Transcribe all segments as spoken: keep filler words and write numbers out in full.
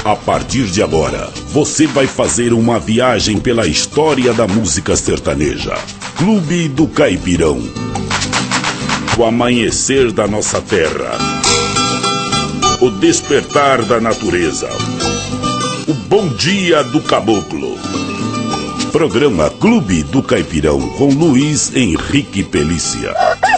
A partir de agora, você vai fazer uma viagem pela história da música sertaneja. Clube do Caipirão. O amanhecer da nossa terra. O despertar da natureza. O bom dia do caboclo. Programa Clube do Caipirão com Luiz Henrique Pelícia.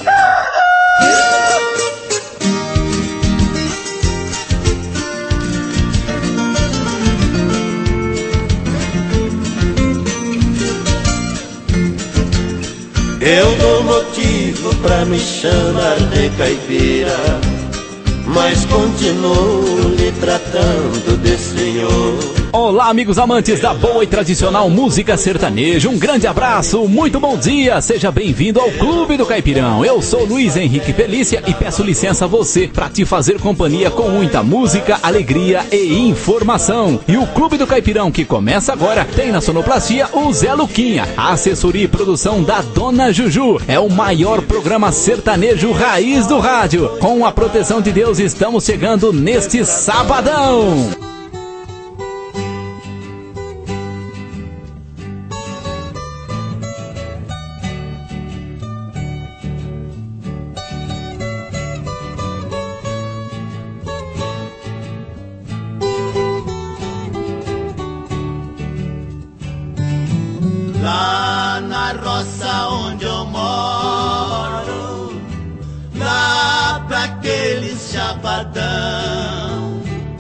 Eu dou motivo pra me chamar de caipira, mas continuo lhe tratando de senhor. Olá, amigos amantes da boa e tradicional música sertaneja, um grande abraço, muito bom dia, seja bem-vindo ao Clube do Caipirão. Eu sou Luiz Henrique Pelícia e peço licença a você para te fazer companhia com muita música, alegria e informação. E o Clube do Caipirão, que começa agora, tem na sonoplastia o Zé Luquinha, a assessoria e produção da Dona Juju. É o maior programa sertanejo raiz do rádio. Com a proteção de Deus, estamos chegando neste sabadão. Lá na roça onde eu moro, lá pra aqueles chapadão,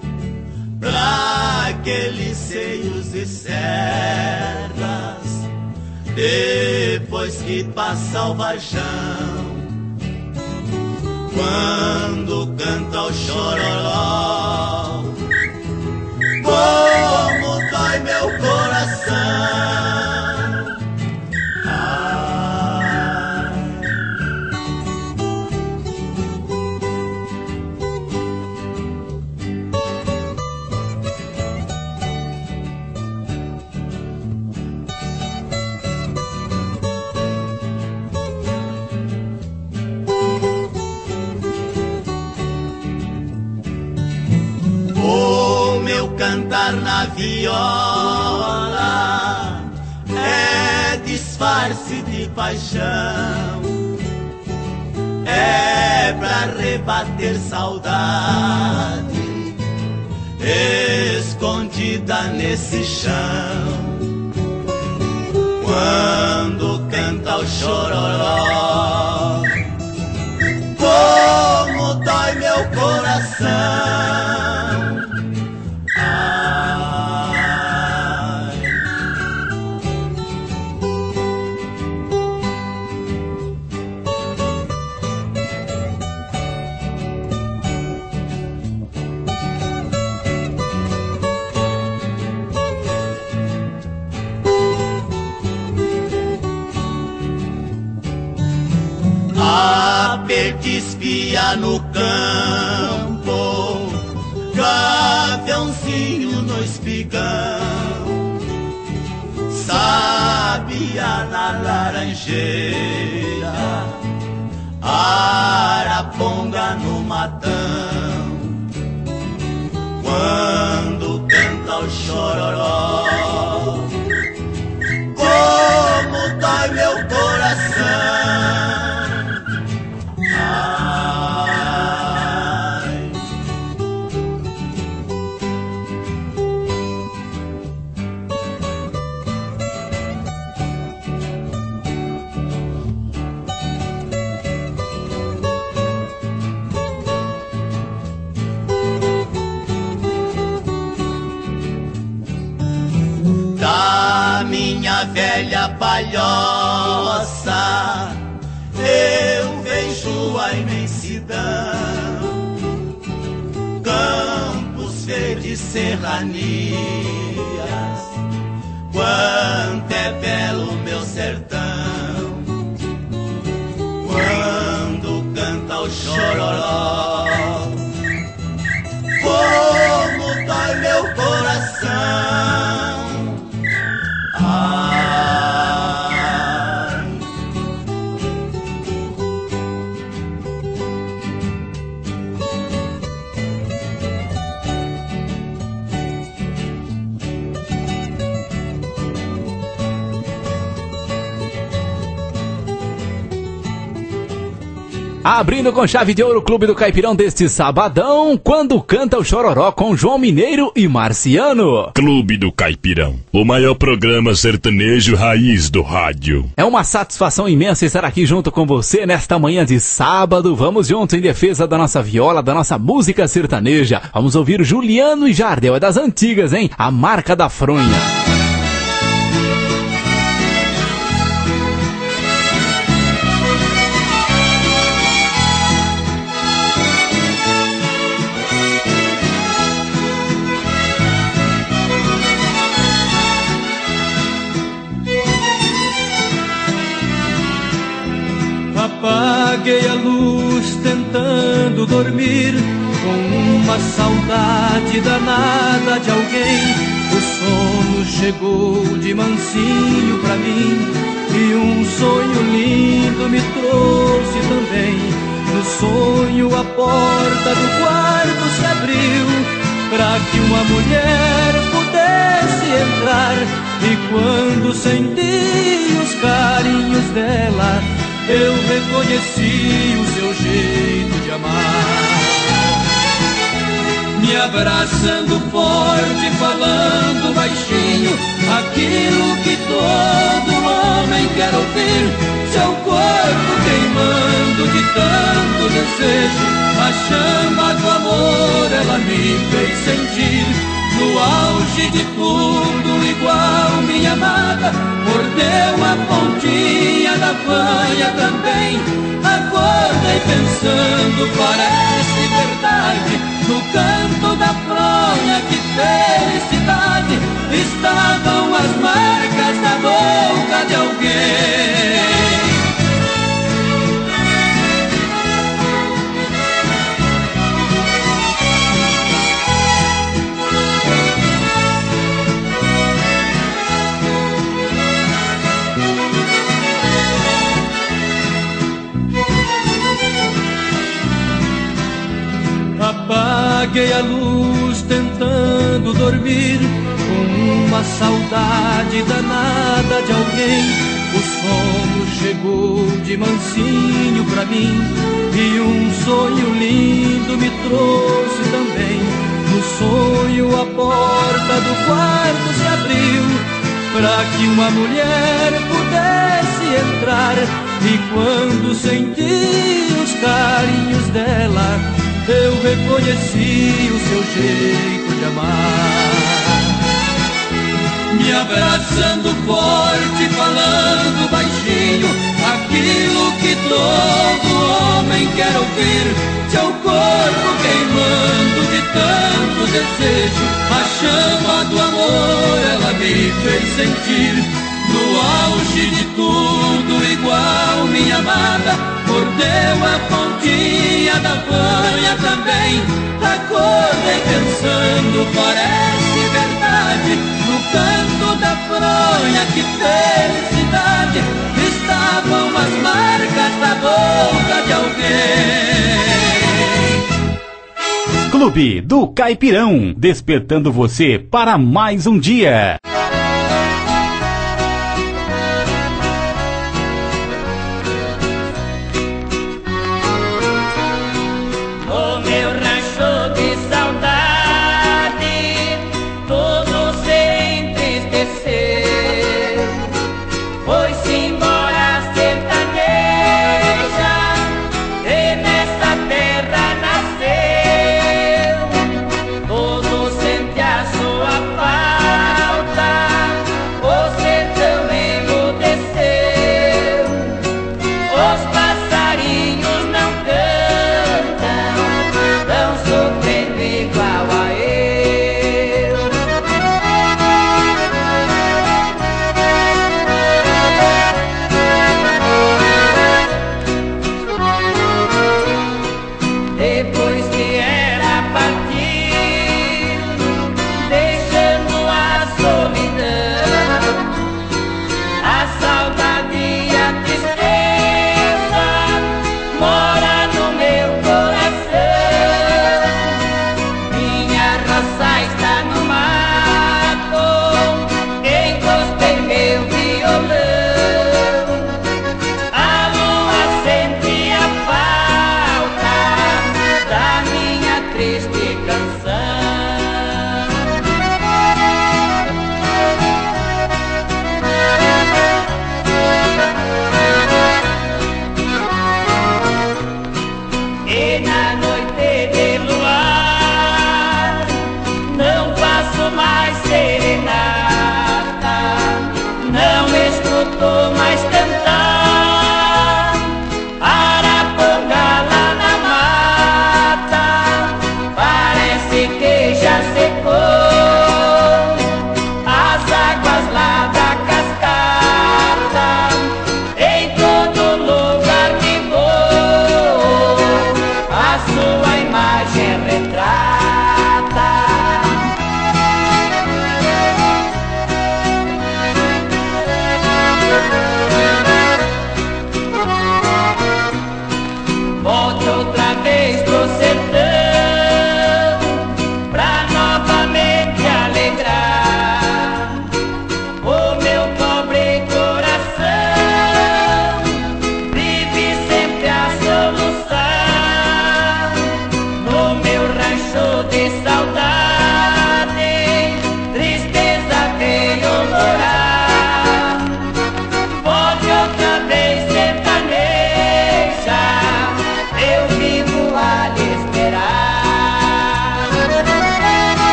pra aqueles seios e serras, depois que passa o vaixão, quando canta o chororó, como dói meu coração. Cantar na viola é disfarce de paixão, é pra rebater saudade escondida nesse chão. Quando canta o chororó, como dói meu coração. A perdispia no campo, gaviãozinho no espigão, sabia na laranjeira, araponga no matão. Quando canta o chororó, como dói meu coração. Da minha velha palhoça eu vejo a imensidão, campos verdes, serranias, quanto é belo meu sertão. Quando canta o chororó, como dói meu coração. Abrindo com chave de ouro o Clube do Caipirão deste sabadão, quando canta o Chororó com João Mineiro e Marciano. Clube do Caipirão, o maior programa sertanejo raiz do rádio. É uma satisfação imensa estar aqui junto com você nesta manhã de sábado. Vamos juntos em defesa da nossa viola, da nossa música sertaneja. Vamos ouvir Juliano e Jardel, é das antigas, hein? A Marca da Fronha. Apaguei a luz tentando dormir, com uma saudade danada de alguém. O sono chegou de mansinho pra mim, e um sonho lindo me trouxe também. No sonho a porta do quarto se abriu, pra que uma mulher pudesse entrar. E quando senti os carinhos dela, eu reconheci o seu jeito de amar. Me abraçando forte, falando baixinho, aquilo que todo homem quer ouvir. Seu corpo queimando de tanto desejo, a chama do amor ela me fez sentir. No auge de tudo, igual minha amada, mordeu a pontinha da fanha também. Acordei pensando, parece verdade, no canto da fronha, que felicidade, estavam as marcas da boca de alguém. Apaguei a luz tentando dormir, com uma saudade danada de alguém. O sono chegou de mansinho pra mim, e um sonho lindo me trouxe também. No sonho a porta do quarto se abriu, pra que uma mulher pudesse entrar. E quando senti os carinhos dela, eu reconheci o seu jeito de amar. Me abraçando forte, falando baixinho, aquilo que todo homem quer ouvir. Seu corpo queimando de tanto desejo, a chama do amor ela me fez sentir. No auge de tudo, igual minha amada, mordeu a pontinha da fanha também. Acordei pensando, parece verdade, no canto da fronha, que felicidade, estavam as marcas da boca de alguém. Clube do Caipirão, despertando você para mais um dia. Sua falta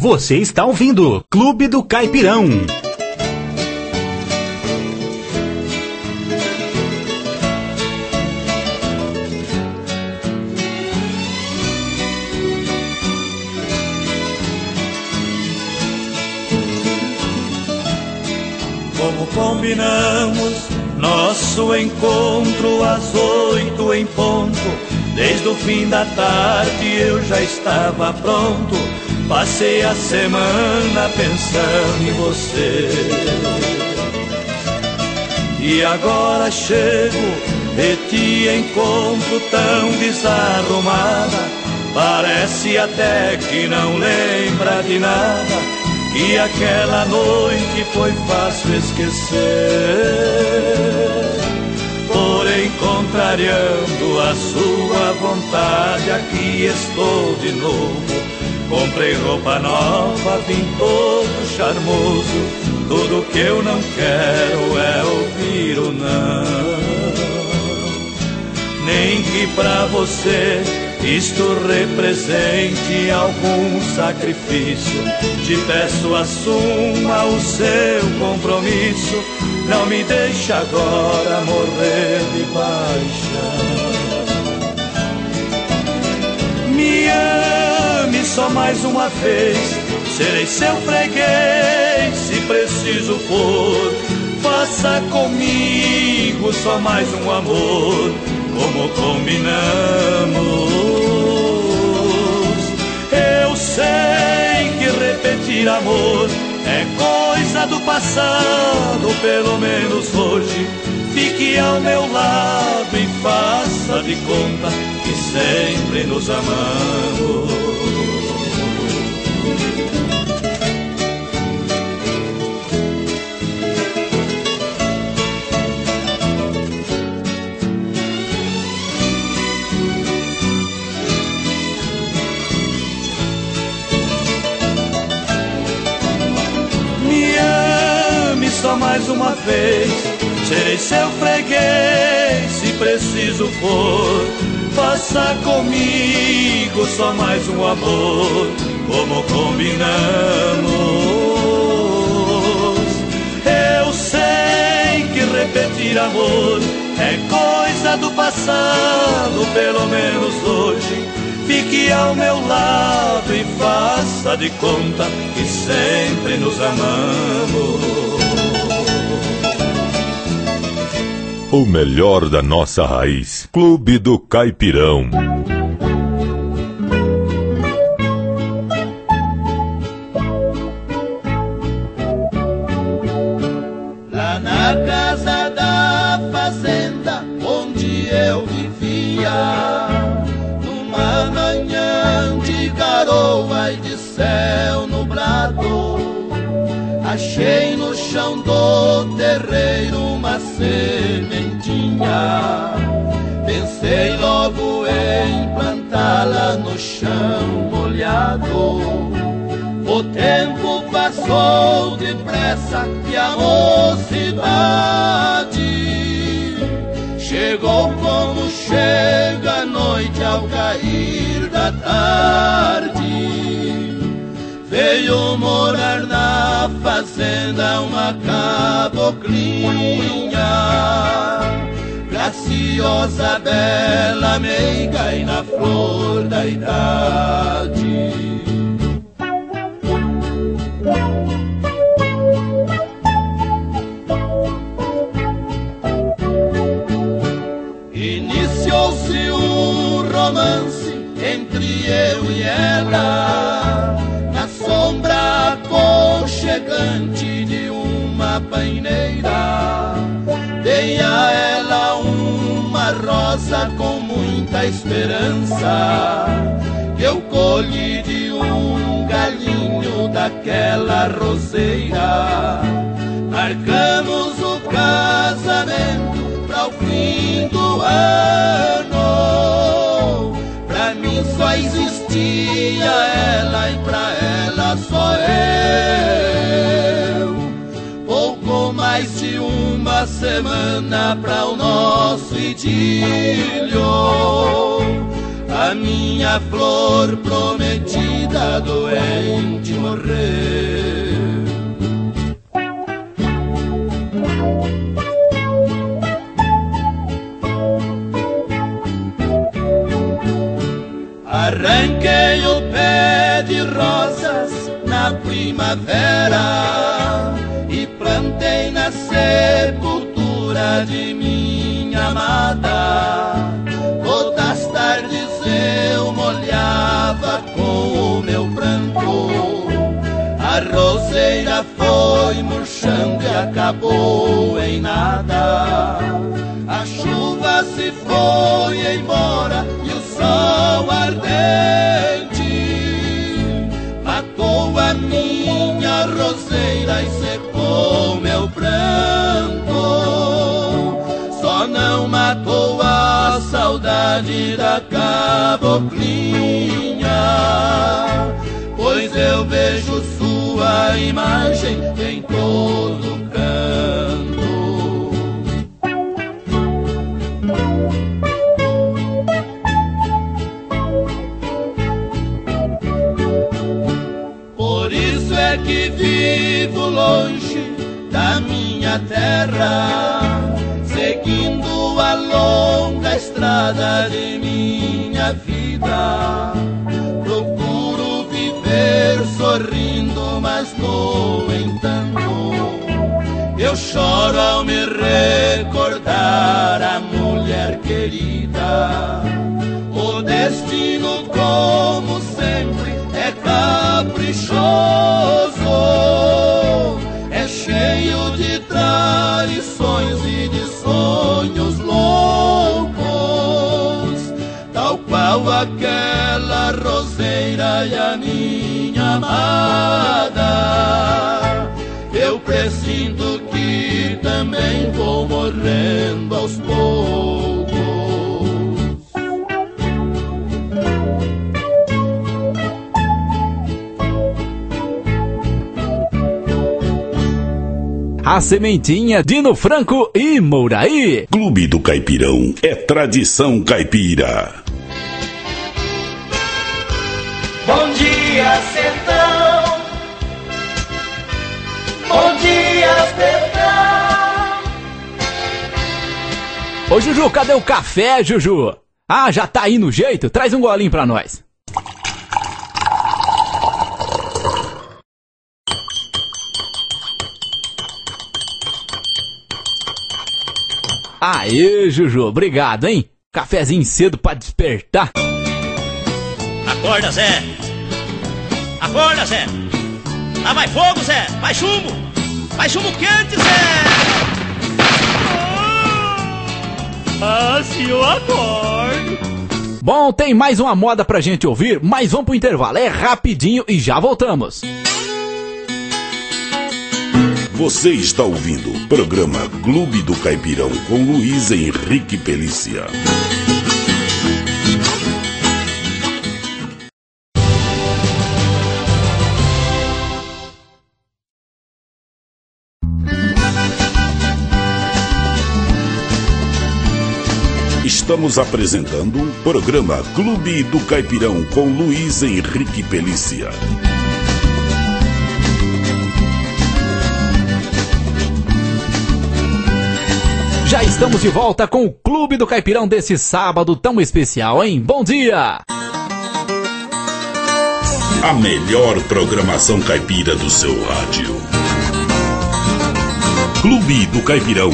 Você está ouvindo Clube do Caipirão. Como combinamos nosso encontro às oito em ponto, desde o fim da tarde eu já estava pronto. Passei a semana pensando em você. E agora chego e te encontro tão desarrumada. Parece até que não lembra de nada, que aquela noite foi fácil esquecer. Porém, contrariando a sua vontade, aqui estou de novo. Comprei roupa nova, vim todo charmoso. Tudo que eu não quero é ouvir o não. Nem que pra você isto represente algum sacrifício. Te peço, assuma o seu compromisso. Não me deixe agora morrer de paixão. Me ame só mais uma vez, serei seu freguês se preciso for. Faça comigo só mais um amor, como combinamos. Eu sei que repetir amor é coisa do passado, pelo menos hoje fique ao meu lado e faça de conta que sempre nos amamos. Só mais uma vez, serei seu freguês se preciso for. Faça comigo só mais um amor, como combinamos. Eu sei que repetir amor é coisa do passado, pelo menos hoje fique ao meu lado e faça de conta que sempre nos amamos. O melhor da nossa raiz. Clube do Caipirão. Lá na casa da fazenda onde eu vivia, numa manhã de garoa e de céu nublado, achei no chão do terreiro uma sementinha. Pensei logo em plantá-la no chão molhado. O tempo passou depressa e a mocidade chegou como chega a noite ao cair da tarde. Veio morar na fazenda uma caboclinha, graciosa, bela, meiga e na flor da idade. Iniciou-se um romance entre eu e ela, na sombra aconchegante de uma paineira. Dei a ela uma rosa com muita esperança, que eu colhi de um galinho daquela roseira. Marcamos o casamento para o fim do ano. Pra mim só existia ela e pra ela só eu. Pouco mais de uma semana pra o nosso idílio, a minha flor prometida doente morrer. Arranquei o pé de rosas na primavera e plantei na sepultura de minha amada. Todas as tardes eu molhava com o meu pranto, a roseira foi murchando e acabou em nada. A chuva se foi embora e o sol ardente matou a minha roseira e secou meu pranto. Só não matou a saudade da caboclinha, pois eu vejo sua imagem em todo canto. Por isso é que vivo longe da minha terra, seguindo a longa estrada de minha vida. Procuro viver sorrindo, mas no entanto eu choro ao me recordar a mulher querida. O destino, como sempre, é caprichoso, é cheio de traições e de sonhos loucos, tal qual aquela roseira e a minha amada. Eu presinto que também vou morrendo aos poucos. A sementinha, Dino Franco e Mouraí. Clube do Caipirão é tradição caipira. Bom dia, sertão. Bom dia, sertão. Ô Juju, cadê o café, Juju? Ah, já tá aí no jeito? Traz um golinho pra nós. Aê, Juju, obrigado, hein? Cafezinho cedo pra despertar. Acorda, Zé! Acorda, Zé! Lá vai fogo, Zé! Vai chumbo! Vai chumbo quente, Zé! Ah, se eu acordo! Bom, tem mais uma moda pra gente ouvir, mas vamos pro intervalo. É rapidinho e já voltamos. Você está ouvindo o programa Clube do Caipirão com Luiz Henrique Pelícia. Estamos apresentando o programa Clube do Caipirão com Luiz Henrique Pelícia. Já estamos de volta com o Clube do Caipirão desse sábado tão especial, hein? Bom dia! A melhor programação caipira do seu rádio. Clube do Caipirão.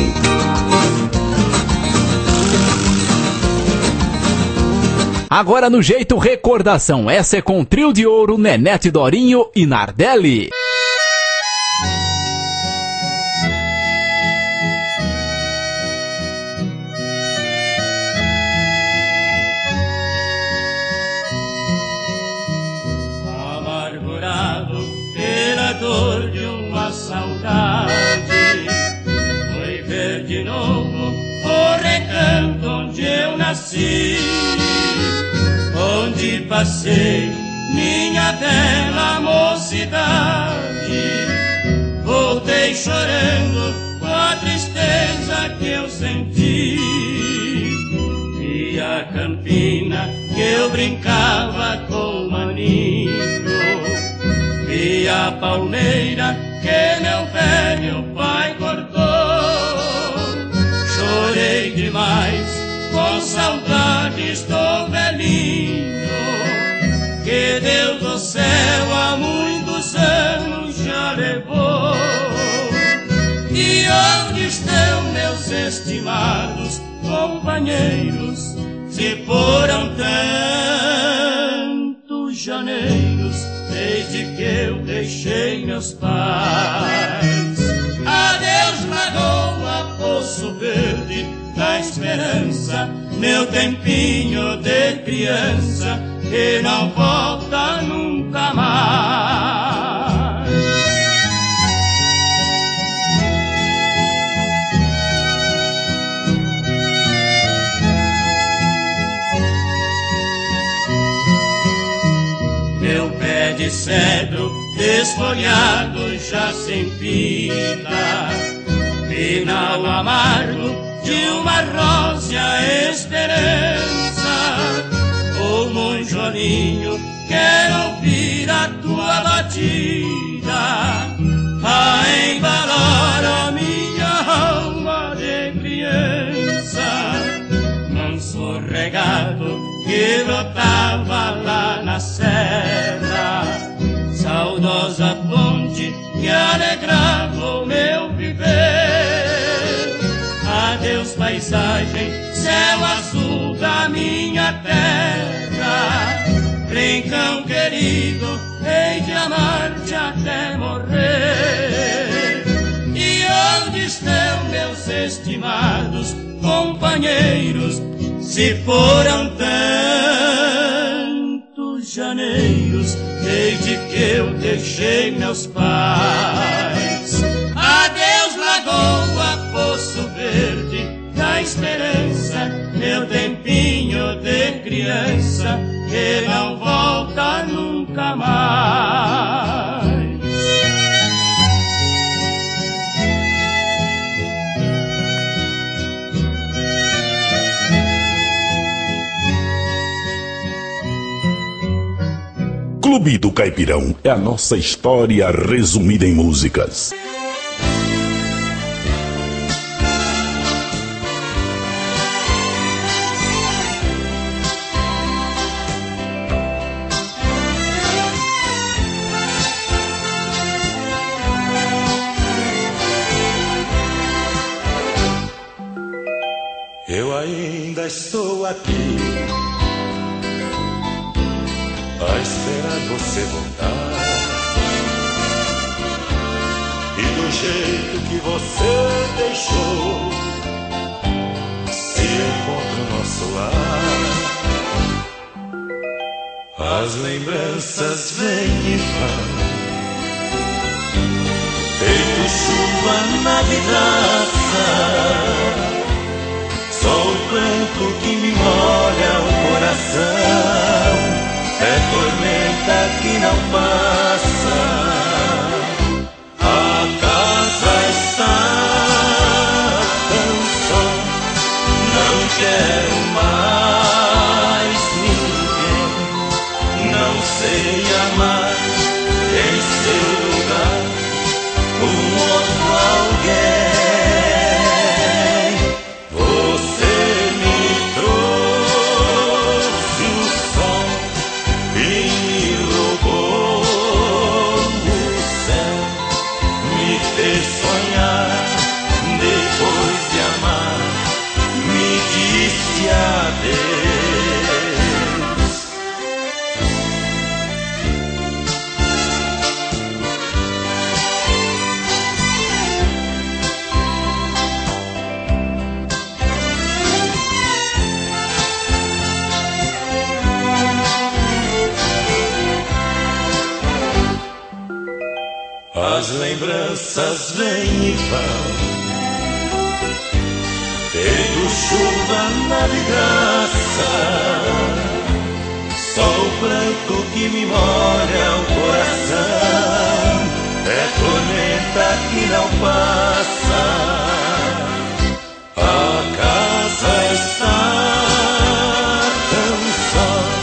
Agora no jeito recordação, essa é com o Trio de Ouro, Nenete Dorinho e Nardelli. Dor de uma saudade, foi ver de novo o recanto onde eu nasci, onde passei minha bela mocidade. Voltei chorando com a tristeza que eu senti, vi a campina que eu brincava com o maninho. Vi a palmeira que meu velho pai cortou. Chorei demais com saudades do velhinho, que Deus do céu há muitos anos já levou. E onde estão meus estimados companheiros? Se foram tantos janeiros desde que eu deixei meus pais. Adeus, Lagoa, Poço Verde da Esperança, meu tempinho de criança que não volta nunca mais. Meu pé de cedro desfolhado já sem vida, final amargo de uma rósea esperança. Ô monjolinho, quero ouvir a tua batida a embalar a minha alma de criança. Manso regado que brotava lá na serra, saudosa fonte que alegrava o meu viver. Adeus, paisagem, céu azul da minha terra, rincão querido, hei de amar-te até morrer. E onde estão meus estimados companheiros? Se foram tantos janeiros desde que eu deixei meus pais. Adeus, Lagoa, Poço Verde da Esperança, meu tempinho de criança que não volta nunca mais. Clube do Caipirão é a nossa história resumida em músicas. Eu ainda estou aqui a esperar você voltar, e do jeito que você deixou se encontra o nosso lar. As lembranças vêm e vão, feito chuva na vidraça, só o pranto que me molha o coração, é tormenta que não passa. A casa está tão só, não quero mais ninguém, não sei amar em seu lugar um outro alguém. As lembranças vêm e vão, feito chuva na vidraça, só o pranto que me molha o coração, é tormenta que não passa. A casa está tão só,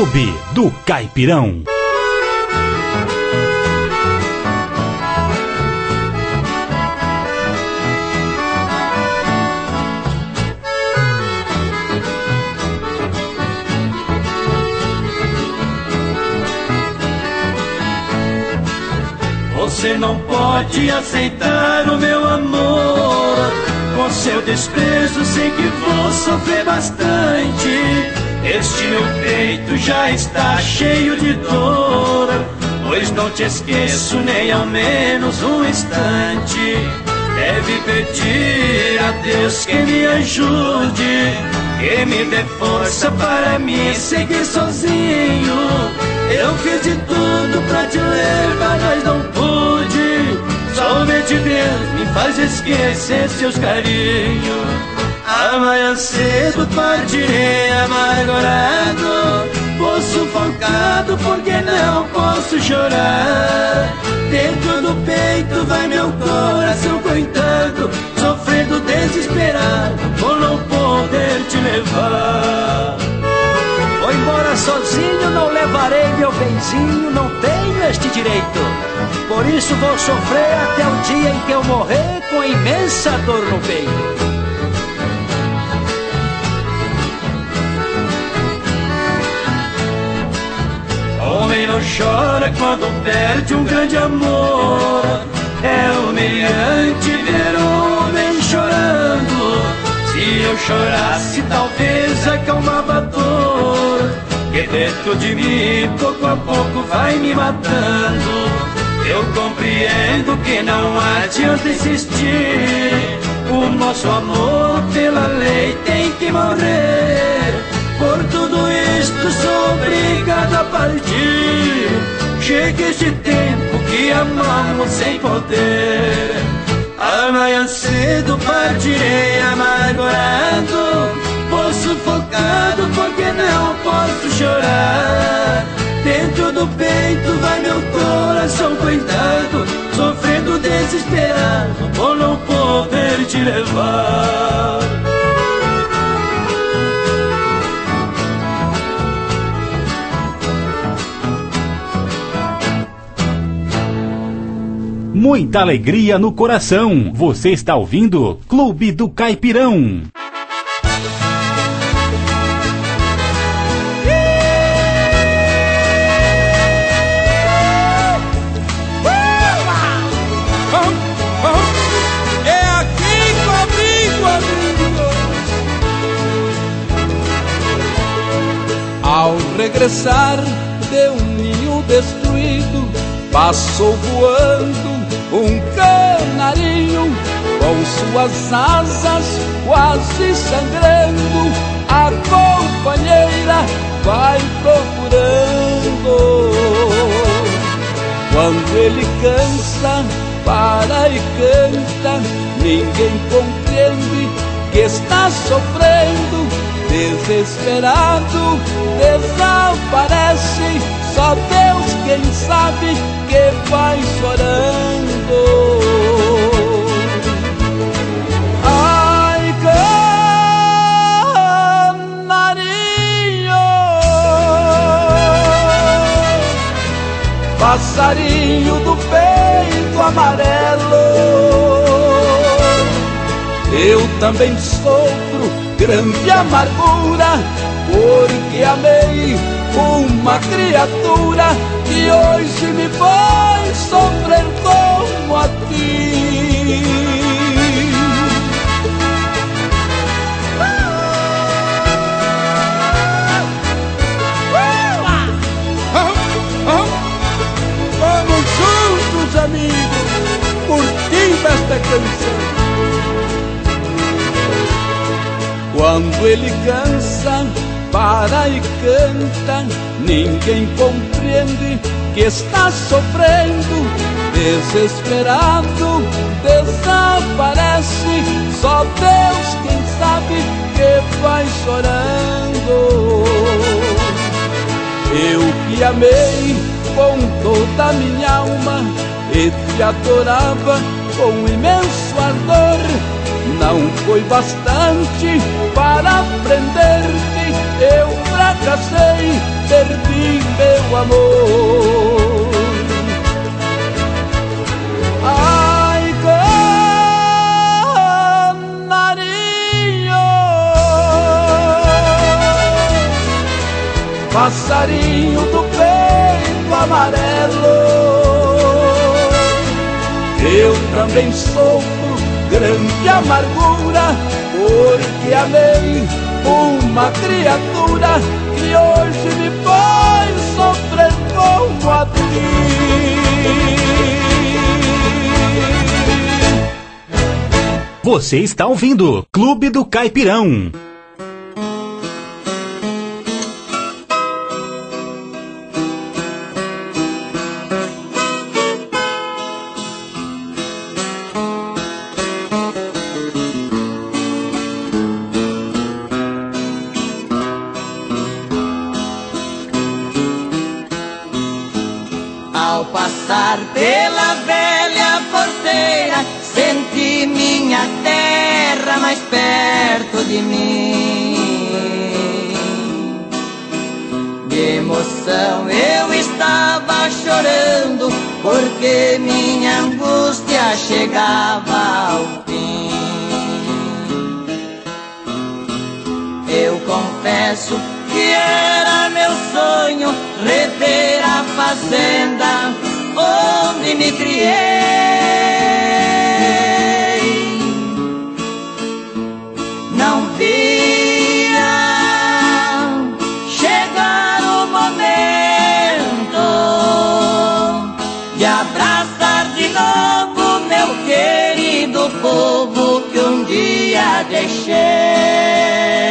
Clube do Caipirão. Você não pode aceitar o meu amor. Com seu desprezo sei que vou sofrer bastante. Este meu peito já está cheio de dor, pois não te esqueço nem ao menos um instante. Deve pedir a Deus que me ajude, que me dê força para me seguir sozinho. Eu fiz de tudo pra te levar, mas não pude. Somente Deus me faz esquecer seus carinhos. Amanhã cedo partirei amargurado, vou sufocado porque não posso chorar. Dentro do peito vai meu coração coitado, sofrendo desesperado por não poder te levar. Vou embora sozinho, não levarei meu benzinho, não tenho este direito. Por isso vou sofrer até o dia em que eu morrer com imensa dor no peito. Homem não chora quando perde um grande amor. É humilhante ver um homem chorando. Se eu chorasse talvez acalmava a dor que dentro de mim pouco a pouco vai me matando. Eu compreendo que não adianta insistir, o nosso amor pela lei tem que morrer. Por tudo isto sou obrigado a partir. Chega este tempo que amamos sem poder. Amanhã cedo partirei amargurado, vou sufocado porque não posso chorar. Dentro do peito vai meu coração coitado, sofrendo desesperado por não poder te levar. Muita alegria no coração. Você está ouvindo Clube do Caipirão. É aqui comigo, amigo. Ao regressar de um ninho destruído, passou voando um canarinho, com suas asas quase sangrando. A companheira vai procurando. Quando ele cansa, para e canta, ninguém compreende que está sofrendo. Desesperado, desaparece, só Deus quem sabe que vai chorando. Ai, canarinho, passarinho do peito amarelo, eu também sofro grande amargura, porque amei uma criatura que hoje me faz sofrer como a ti. Vamos juntos, amigos, curtindo esta canção. Quando ele cansa, para e canta, ninguém compreende que está sofrendo. Desesperado, desaparece, só Deus quem sabe que vai chorando. Eu que amei com toda a minha alma e te adorava com imenso ardor, não foi bastante para prender-te. Eu fracassei, perdi meu amor. Ai, canarinho, passarinho do peito amarelo, eu também sofro grande amargura, porque amei uma criatura que hoje me faz sofrer como a ti. Você está ouvindo Clube do Caipirão. Ao passar pela velha porteira, senti minha terra mais perto de mim. De emoção eu estava chorando, porque minha angústia chegava ao fim. Eu confesso que era meu sonho reter a fazenda onde me criei. Não via chegar o momento de abraçar de novo meu querido povo que um dia deixei.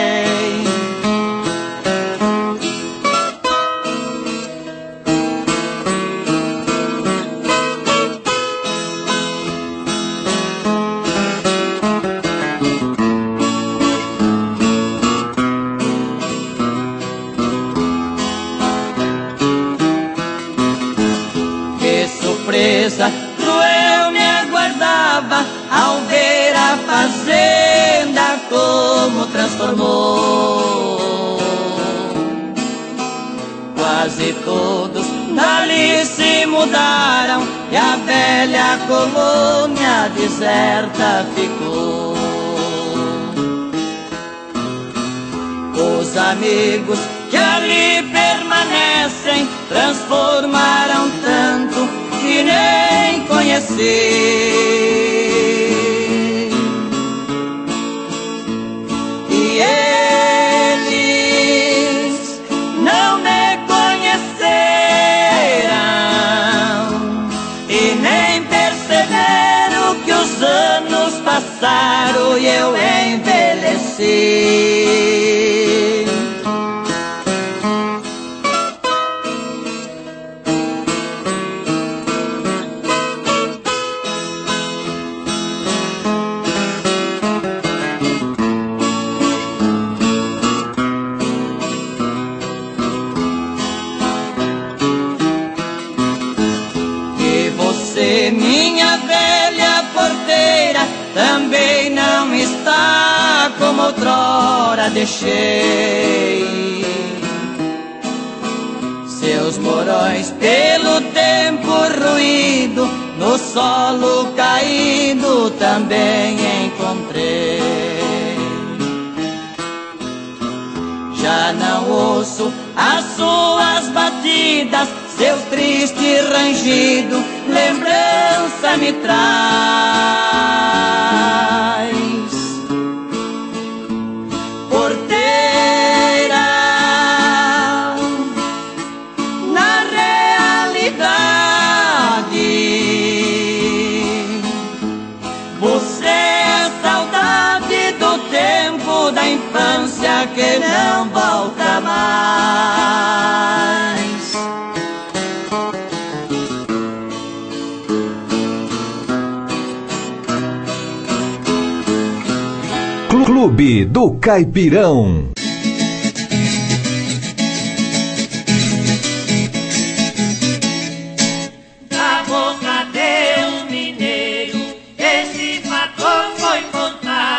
Cruel me aguardava ao ver a fazenda como transformou. Quase todos dali se mudaram e a velha colônia deserta ficou. Os amigos que ali permanecem transformaram tanto que nem conheci. E eles não me conheceram e nem perceberam que os anos passaram e eu envelheci. Minha velha porteira também não está como outrora deixei. Seus morões pelo tempo ruído, no solo caído também encontrei. Já não ouço as suas batidas, seu triste rangido lembrança me traz. Porteira, na realidade, você é saudade do tempo da infância que não volta mais. Clube do Caipirão. Da boca de um mineiro, esse fator foi contado.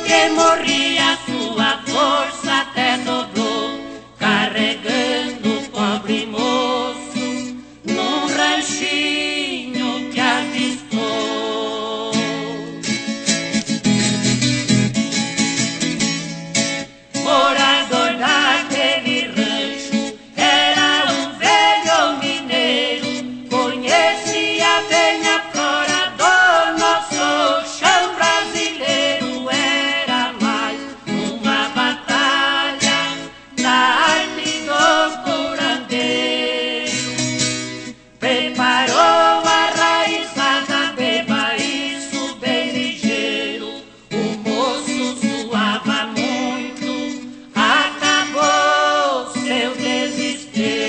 que morria, sua força até dobrou, carregando o pobre moço num ranchinho que avistou. Morador daquele rancho era um velho mineiro, conhecia bem a flora do nosso chão brasileiro. Era mais uma batalha da arte do curandeiro. Preparou a raizada, beba isso bem ligeiro. O moço suava muito, acabou seu desespero.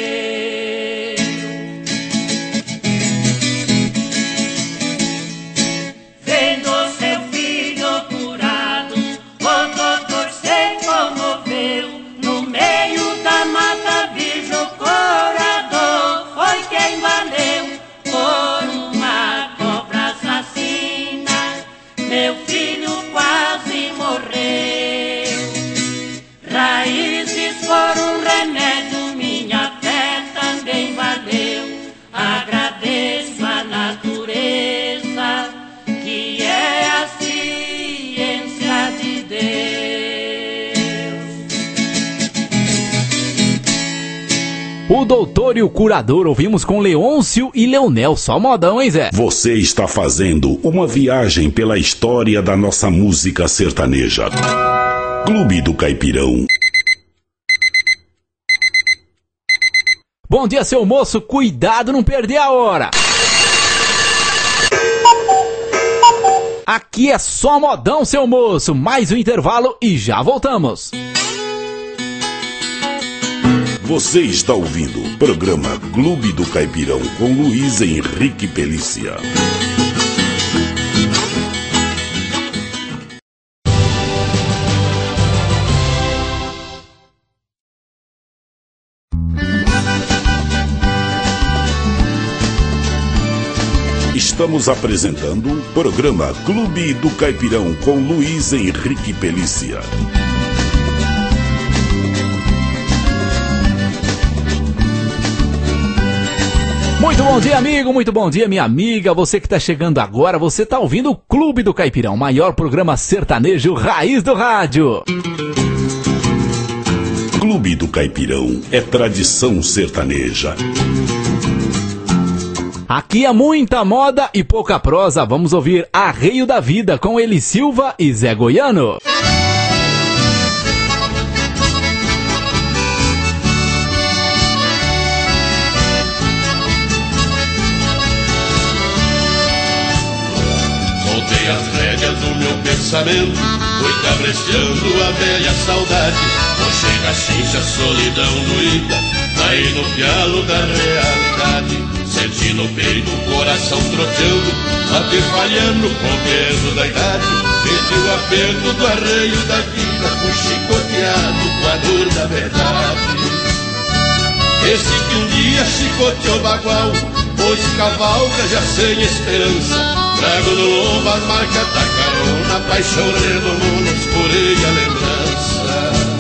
Vendo seu filho curado, o doutor se comoveu. No meio da mata virgem o corador foi quem valeu. Por uma cobra assassina, meu filho quase morreu. Raízes foram um remédio, minha fé também valeu. Agradeço a natureza, que é a ciência de Deus. O doutor e o curador ouvimos com Leôncio e Leonel, só modão, hein, Zé? Você está fazendo uma viagem pela história da nossa música sertaneja. Clube do Caipirão. Bom dia, seu moço, cuidado não perder a hora. Aqui é só modão, seu moço. Mais um intervalo e já voltamos. Você está ouvindo o programa Clube do Caipirão com Luiz Henrique Pelícia. Estamos apresentando o programa Clube do Caipirão com Luiz Henrique Pelícia. Muito bom dia, amigo, muito bom dia, minha amiga. Você que está chegando agora, você está ouvindo o Clube do Caipirão, maior programa sertanejo raiz do rádio. Clube do Caipirão é tradição sertaneja. Aqui é muita moda e pouca prosa. Vamos ouvir Arreio da Vida com Eli Silva e Zé Goiano. Soltei as rédeas do meu pensamento, fui cabreteando a velha saudade. Não chega a chincha, solidão doída, caí no pialo da realidade. Senti no peito o coração troteando, bater falhando com o peso da idade. Senti o aperto do arreio da vida, fui chicoteado com a dor da verdade. Esse que um dia chicoteou bagual, hoje cavalga já sem esperança. Trago no lombo as marcas da carona, paixão redomona, escorei a lembrança.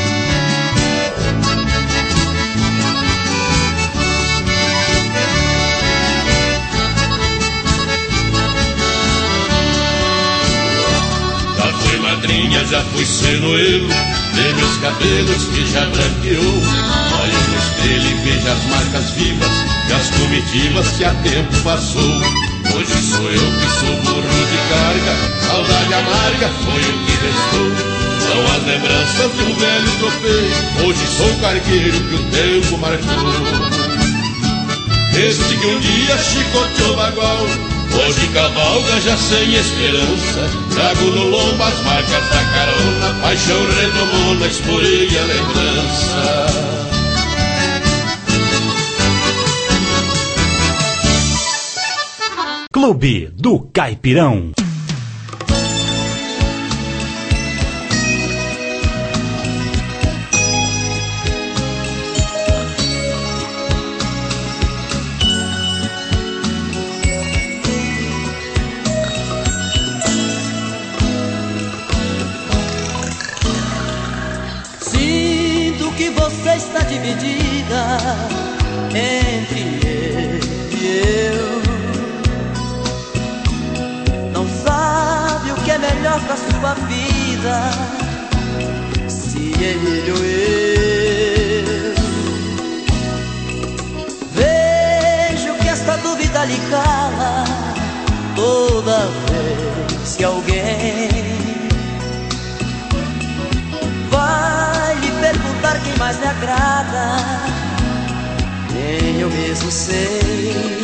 Madrinha, já fui senoeiro, vê meus cabelos que já branqueou. Olho no espelho e vejo as marcas vivas e as comitivas que há tempo passou. Hoje sou eu que sou burro de carga, saudade amarga foi o que restou. São as lembranças de um velho tropeiro, hoje sou cargueiro que o tempo marcou. Este que um dia chicoteou bagual, hoje cavalga já sem esperança. Trago no lombo as marcas da carona, paixão redomona, esporei a lembrança. Clube do Caipirão. está dividida entre ele e eu. Não sabe o que é melhor pra sua vida, se ele ou eu. Vejo que esta dúvida lhe cala toda vez que alguém vai lhe perguntar quem mais lhe agrada, nem eu mesmo sei.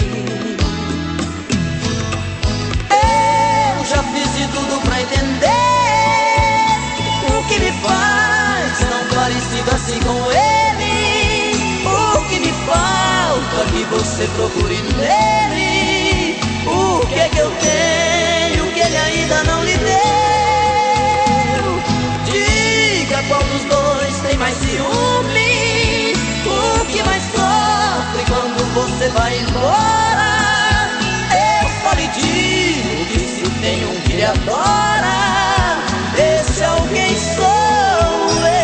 Eu já fiz de tudo pra entender o que me faz tão parecido assim com ele. O que me falta que você procure nele. O que é que eu tenho que ele ainda não lhe deu? Diga qual dos dois tem mais ciúme, o que mais sofre quando você vai embora. Eu só lhe digo que se tem um que lhe adora, esse alguém sou eu.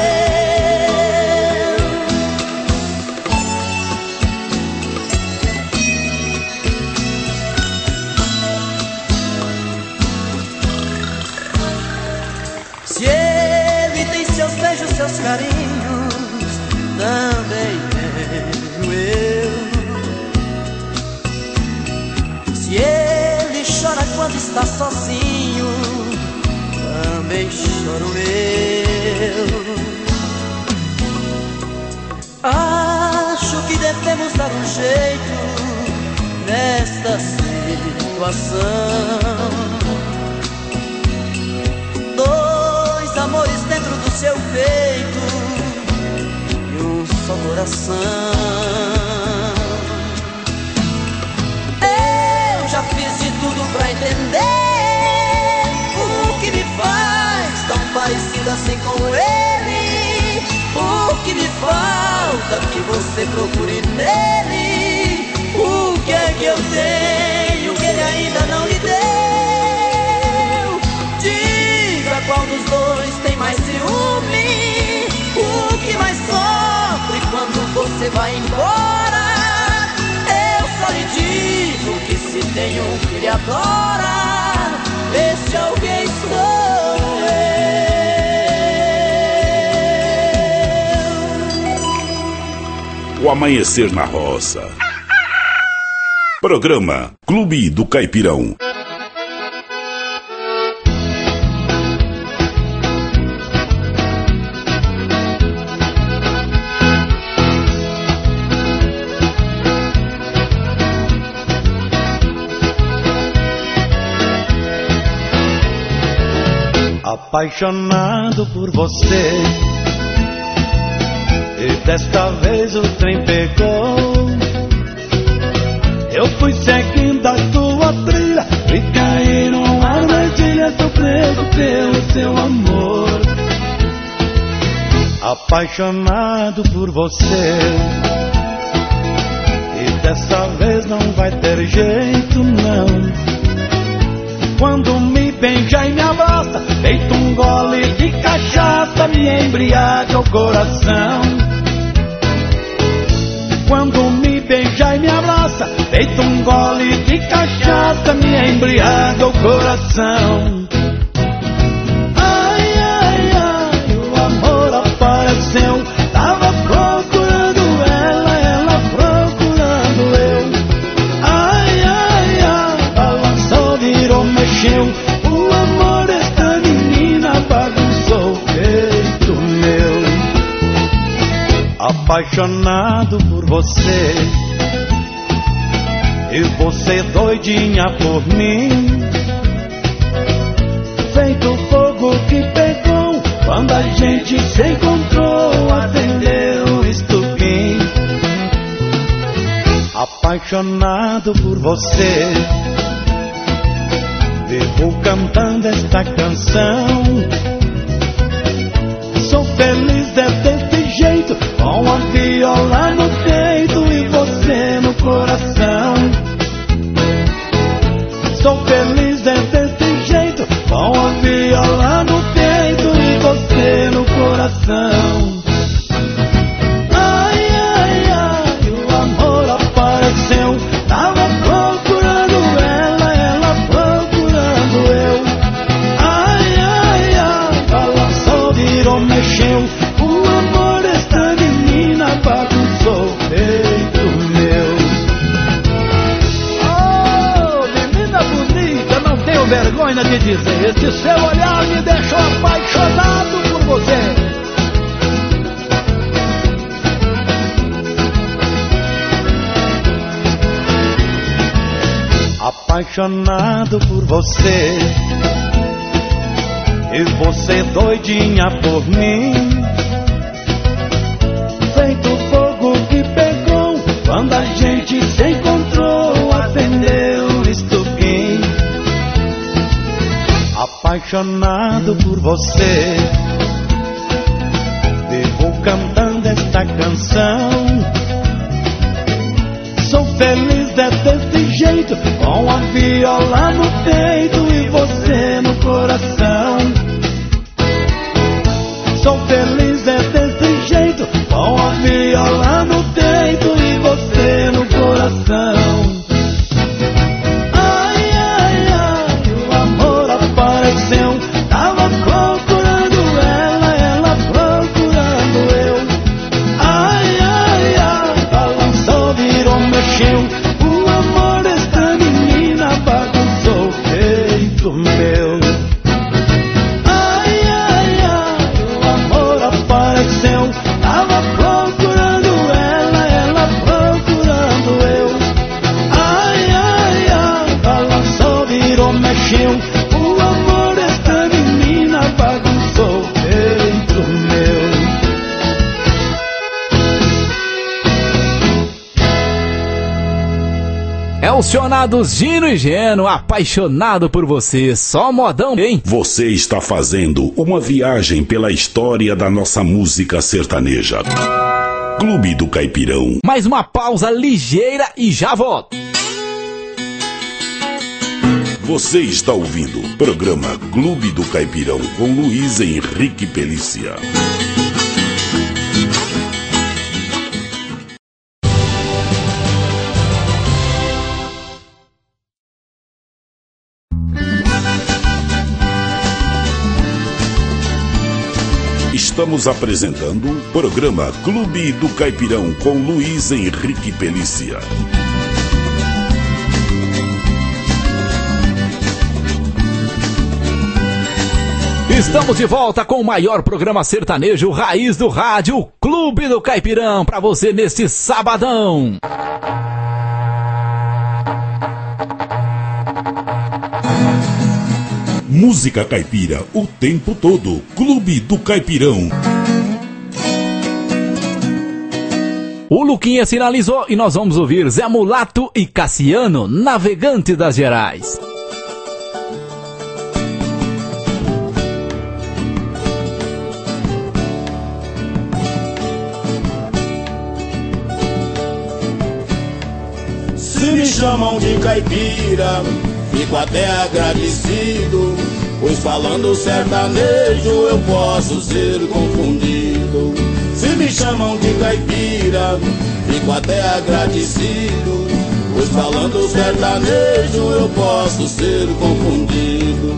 Se ele tem seus beijos, seus carinhos, também tenho eu. Se ele chora quando está sozinho, também choro eu. Acho que devemos dar um jeito nesta situação. Dois amores dentro do seu peito e um só coração. Eu já fiz de tudo pra entender o que me faz tão parecido assim com ele. O que me falta que você procure nele. O que é que eu tenho que ele ainda não lhe deu? Diga qual dos dois tem mais ciúme, o que mais sofre quando você vai embora. Eu só lhe digo que se tem um que lhe adora, esse alguém sou eu. O Amanhecer na Roça. Programa Clube do Caipirão. Apaixonado por você, e desta vez o trem pegou. Eu fui seguindo a tua trilha e caí numa armadilha, tô preso pelo seu amor. Apaixonado por você, e desta vez não vai ter jeito não. Quando me beija e me abraça, feito um gole de cachaça, me embriaga o coração. Quando me beija e me abraça, feito um gole de cachaça, me embriaga o coração. Ai, ai, ai, o amor apareceu. Tava procurando ela, ela procurando eu. Ai, ai, ai, balançou, virou, mexeu. O amor desta menina bagunçou o peito meu. Apaixonado por você, e você doidinha por mim. Feito fogo que pegou quando a gente se encontrou, acendeu o estupim. Apaixonado por você, vivo cantando esta canção. Sou feliz é desse jeito, com a viola no peito e você no coração. Sou feliz é desse jeito, com a viola no peito e você no coração. Ah, vergonha de dizer. Esse seu olhar me deixou apaixonado por você. Apaixonado por você, e você doidinha por mim, feito fogo que pegou quando a gente se encontrou, acendeu o estupim. Apaixonado por você, vivo cantando esta canção. Sou feliz é desse jeito, com a viola no peito e você no coração. Sou feliz é desse jeito, com a viola no peito e você no coração. Ai, ai, ai, o amor apareceu. Tava procurando ela, ela procurando eu. Ai, ai, ai, balançou, virou, mexeu. O amor desta menina bagunçou o peito meu. Ai, ai, ai, o amor apareceu. Tava procurando ela, ela procurando eu. Ai, ai, ai, balançou, virou, mexeu. O amor desta menina bagunçou o peito meu. É o Cionados Gino e Geno, apaixonado por você, só modão, hein? Você está fazendo uma viagem pela história da nossa música sertaneja. Clube do Caipirão. Mais uma pausa ligeira e já volto. Você está ouvindo o programa Clube do Caipirão com Luiz Henrique Pelícia. Estamos apresentando o programa Clube do Caipirão com Luiz Henrique Pelícia. Estamos de volta com o maior programa sertanejo raiz do rádio, Clube do Caipirão, pra você neste sabadão. Música caipira o tempo todo. Clube do Caipirão. O Luquinha sinalizou e nós vamos ouvir Zé Mulato e Cassiano, Navegante das Gerais. Se me chamam de caipira, fico até agradecido, pois falando sertanejo eu posso ser confundido. Se me chamam de caipira, fico até agradecido, pois falando sertanejo eu posso ser confundido.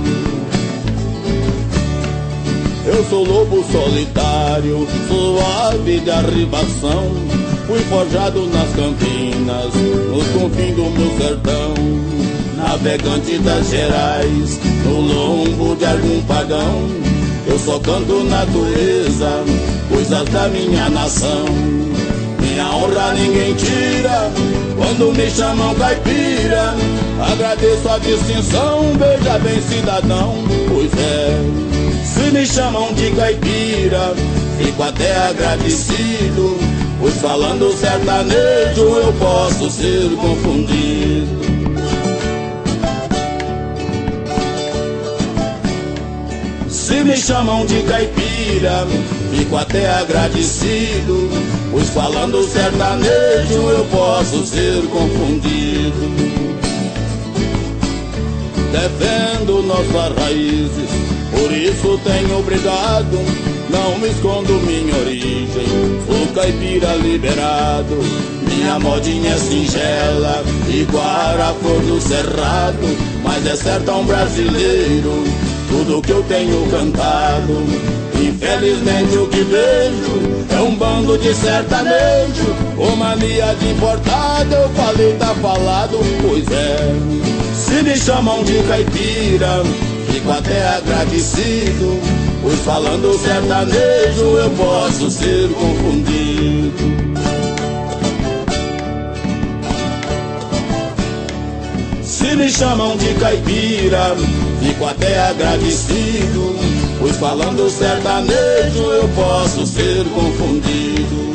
Eu sou lobo solitário, suave de arribação, fui forjado nas Campinas, nos confins do meu sertão. Navegante das Gerais, no lombo de algum pagão, eu só canto natureza, coisas da minha nação. Minha honra ninguém tira, quando me chamam caipira, agradeço a distinção, veja bem cidadão, pois é. Se me chamam de caipira, fico até agradecido, pois falando sertanejo eu posso ser confundido. Se me chamam de caipira, fico até agradecido, pois falando sertanejo eu posso ser confundido. Defendo nossas raízes, por isso tenho brigado, não me escondo minha origem, sou caipira liberado. Minha modinha é singela, igual a flor do cerrado, mas é sertão brasileiro, tudo que eu tenho cantado. Infelizmente o que vejo é um bando de sertanejo, com mania de importado, eu falei tá falado, pois é. Se me chamam de caipira, fico até agradecido, pois falando sertanejo eu posso ser confundido. Se me chamam de caipira, fico até agradecido, pois falando sertanejo eu posso ser confundido.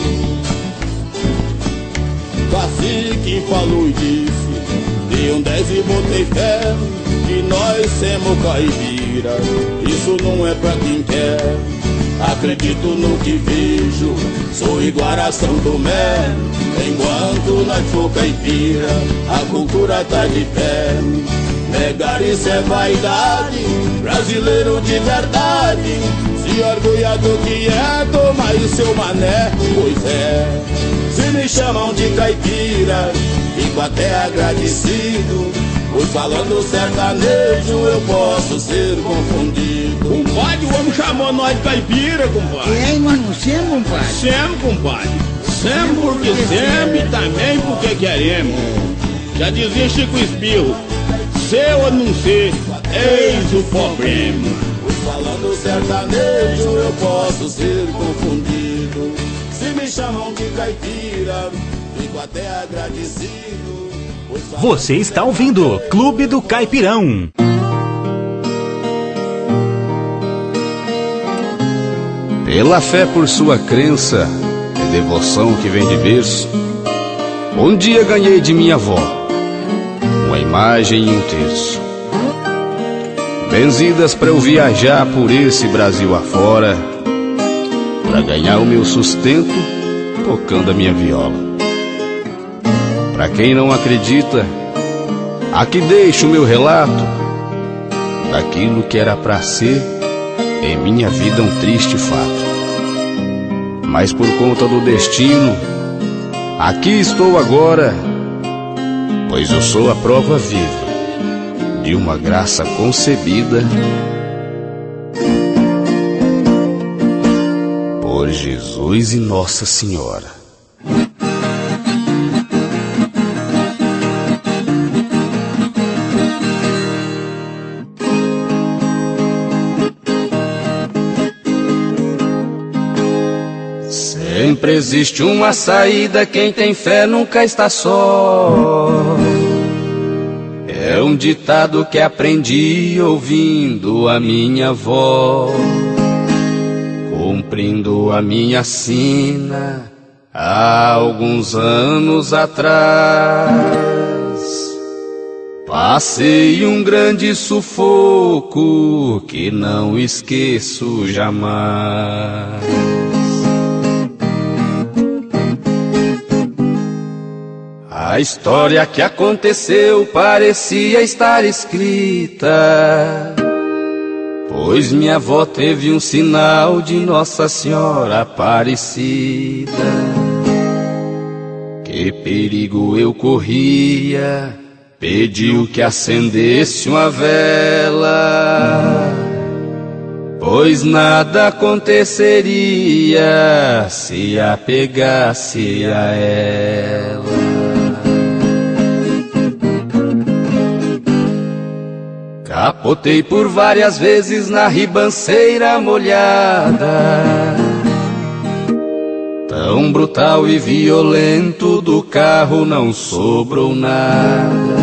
Cacique falou e disse, dei um dez e botei fé, que nós somos caipira, isso não é pra quem quer. Acredito no que vejo, sou igual a São Tomé. Enquanto nós for caipira, a cultura tá de pé. Negar isso é vaidade, brasileiro de verdade, se orgulha do que é, toma aí seu mané, pois é. Se me chamam de caipira, fico até agradecido, pois falando sertanejo eu posso ser confundido. Compadre, o homem chamou nós de caipira, compadre. É, nós não somos, compadre. Sempre, compadre. Sempre porque sempre, também porque queremos. Já dizia Chico Espirro, ser ou não ser, eis o problema. Pois falando sertanejo eu posso ser confundido. Se me chamam de caipira, fico até agradecido. Você está ouvindo Clube do Caipirão. Pela fé por sua crença, é devoção que vem de berço. Um dia ganhei de minha avó uma imagem e um terço, benzidas para eu viajar por esse Brasil afora, para ganhar o meu sustento tocando a minha viola. Pra quem não acredita, aqui deixo o meu relato daquilo que era pra ser em minha vida um triste fato. Mas por conta do destino, aqui estou agora, pois eu sou a prova viva de uma graça concebida por Jesus e Nossa Senhora. Sempre existe uma saída, quem tem fé nunca está só. É um ditado que aprendi ouvindo a minha avó, cumprindo a minha sina há alguns anos atrás. Passei um grande sufoco que não esqueço jamais. A história que aconteceu parecia estar escrita, pois minha avó teve um sinal de Nossa Senhora Aparecida. Que perigo eu corria, pediu que acendesse uma vela, pois nada aconteceria se apegasse a ela. Capotei por várias vezes na ribanceira molhada, tão brutal e violento do carro não sobrou nada.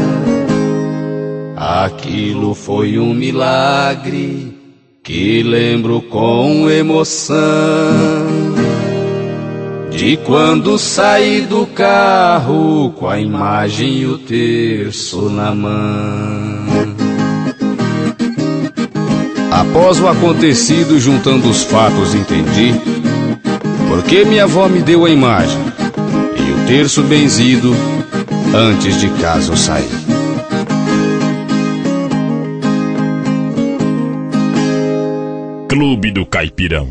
Aquilo foi um milagre que lembro com emoção, de quando saí do carro com a imagem e o terço na mão. Após o acontecido, juntando os fatos, entendi porque minha avó me deu a imagem e o terço benzido antes de casa eu saí. Clube do Caipirão.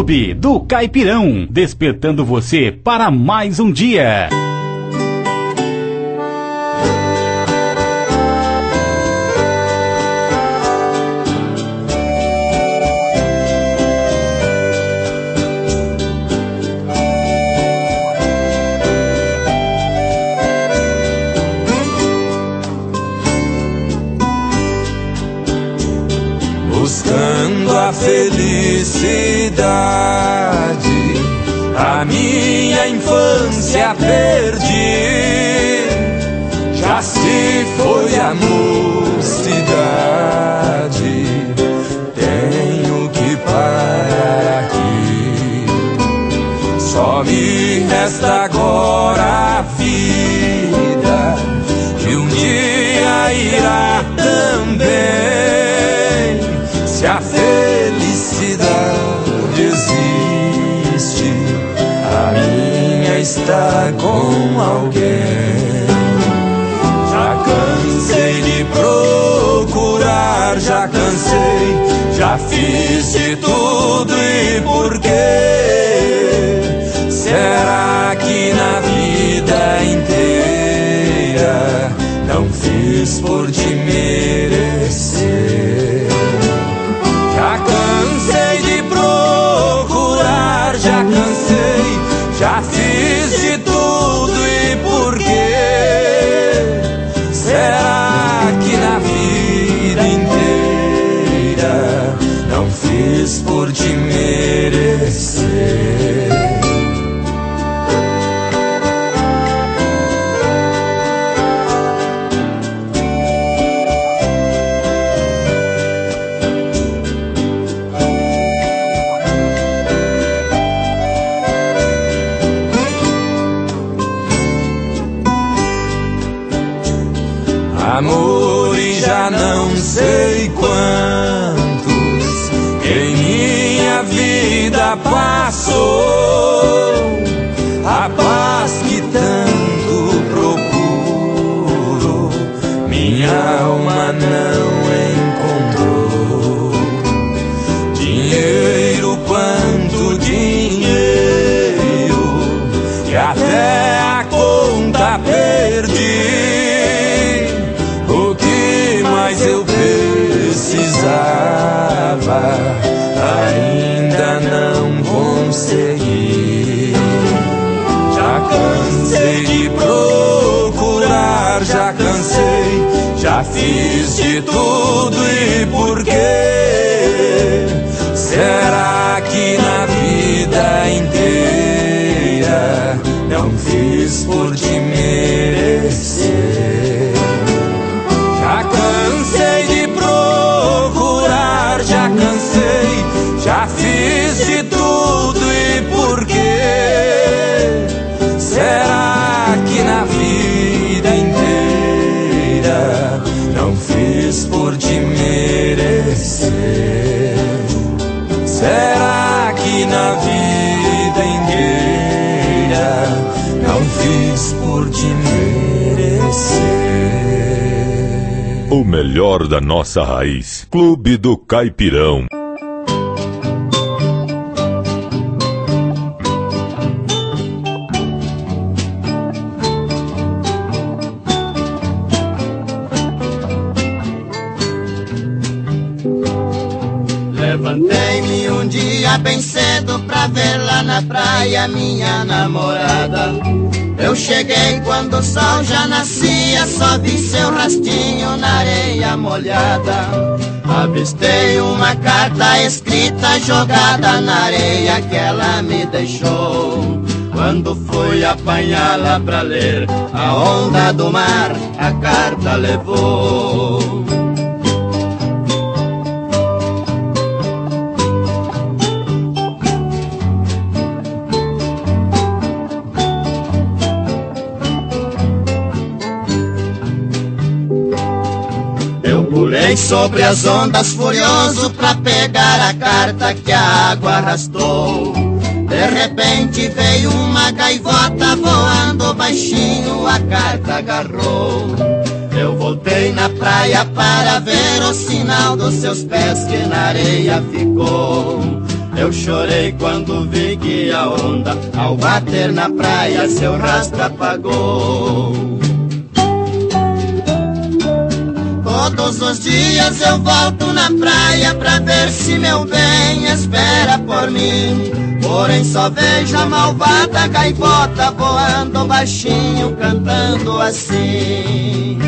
Clube do Caipirão, despertando você para mais um dia. Buscando a felicidade, a minha infância perdi. Já se foi a mocidade, tenho que parar aqui. Só me resta agora a vida, que um dia irá também. Se a felicidade existe, a minha está com alguém. Já cansei de procurar, já cansei, já fiz de tudo e por quê? Será que na vida inteira não fiz por te merecer? Já cansei de procurar, já cansei, já fiz de tudo e por quê? Será que na vida inteira não fiz por te merecer? Amores já não sei quantos em minha vida passou, a paz que tanto procuro, minha alma não encontrou. Dinheiro, quanto dinheiro, e até a conta perdi. Mas eu precisava, ainda não consegui. Já cansei de procurar, já cansei, já fiz de tudo e por quê? Será que na vida inteira não fiz por te merecer? Já cansei de procurar, já cansei, já fiz de tudo e por quê? Será que na vida inteira não fiz por te merecer? Será que na vida inteira não fiz por te merecer? O melhor da nossa raiz. Clube do Caipirão. Levantei-me um dia bem cedo pra ver lá na praia minha namorada. Eu cheguei quando o sol já nascia, só vi seu rastinho na areia molhada. Avistei uma carta escrita jogada na areia que ela me deixou. Quando fui apanhá-la pra ler, a onda do mar a carta levou. Pulei sobre as ondas furioso pra pegar a carta que a água arrastou. De repente veio uma gaivota voando baixinho, a carta agarrou. Eu voltei na praia para ver o sinal dos seus pés que na areia ficou. Eu chorei quando vi que a onda, ao bater na praia, seu rastro apagou. Todos os dias eu volto na praia pra ver se meu bem espera por mim. Porém só vejo a malvada gaivota voando baixinho, cantando assim.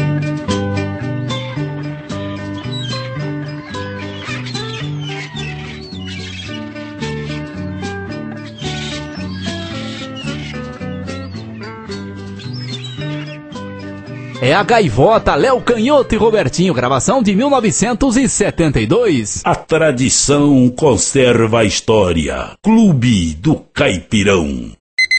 É a Gaivota, Léo Canhoto e Robertinho, gravação de mil novecentos e setenta e dois. A tradição conserva a história. Clube do Caipirão.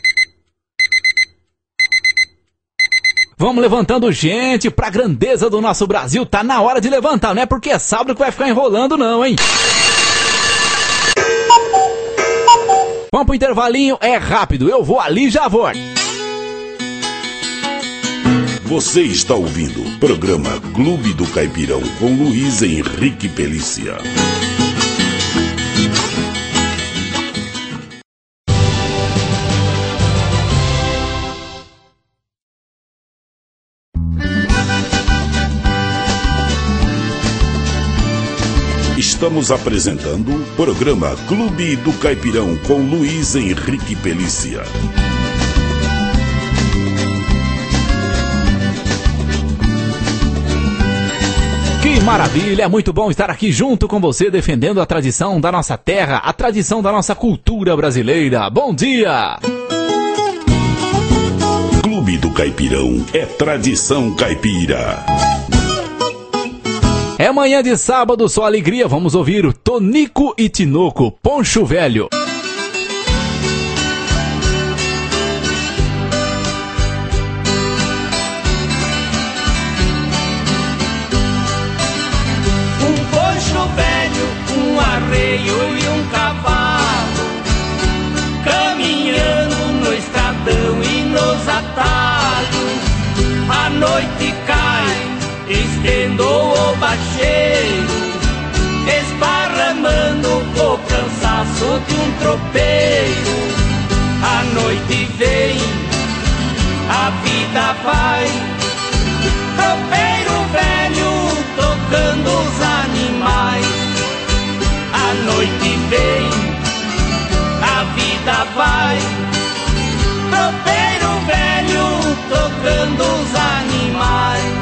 Vamos levantando gente pra grandeza do nosso Brasil. Tá na hora de levantar, não é porque é sábado que vai ficar enrolando não, hein? Vamos pro intervalinho, é rápido, eu vou ali e já volto. Você está ouvindo o programa Clube do Caipirão com Luiz Henrique Pelícia. Estamos apresentando o programa Clube do Caipirão com Luiz Henrique Pelícia. Que maravilha, é muito bom estar aqui junto com você, defendendo a tradição da nossa terra, a tradição da nossa cultura brasileira. Bom dia! Clube do Caipirão é tradição caipira. É manhã de sábado, só alegria, vamos ouvir o Tonico e Tinoco, Poncho Velho. Arreio e um cavalo caminhando no estradão e nos atalhos. A noite cai, estendo o bacheiro, esparramando o cansaço de um tropeiro. A noite vem, a vida vai, tropeiro velho tocando os animais. A noite vem, a vida vai, tropeiro velho tocando os animais.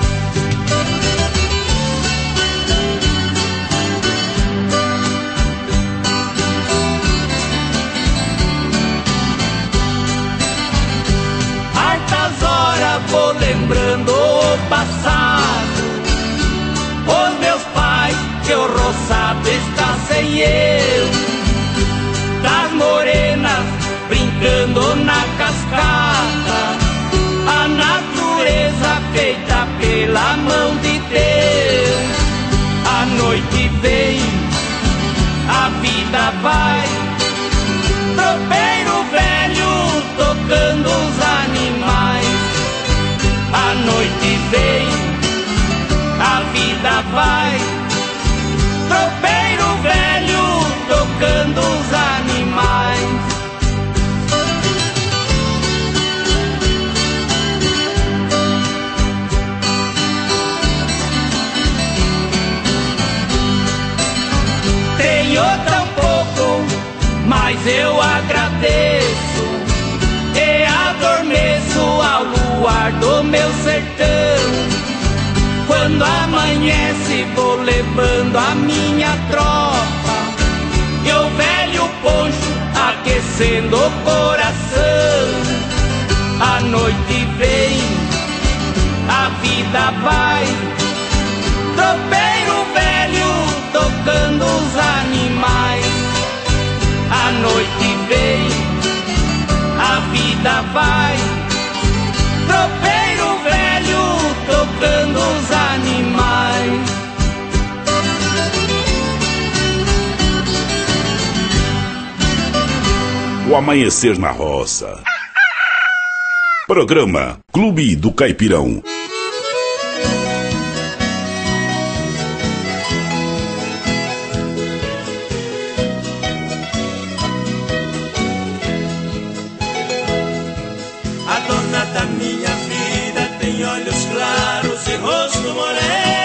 Hartas horas vou lembrando o passado, os meus pais que o roçado está sem eu, das morenas brincando na cascata, a natureza feita pela mão de Deus. A noite vem, a vida vai, tropeiro velho tocando os animais. A noite vem, a vida vai, tropeiro velho tocando os animais. Tenho tão pouco, mas eu agradeço e adormeço ao luar do meu sertão. Quando amanhece vou levando a minha tropa e o velho poncho aquecendo o coração. A noite vem, a vida vai, tropeiro velho tocando os animais. A noite vem, a vida vai, tropeiro velho tocando os animais. O amanhecer na roça. Programa Clube do Caipirão. minha vida tem olhos claros e rosto moreno.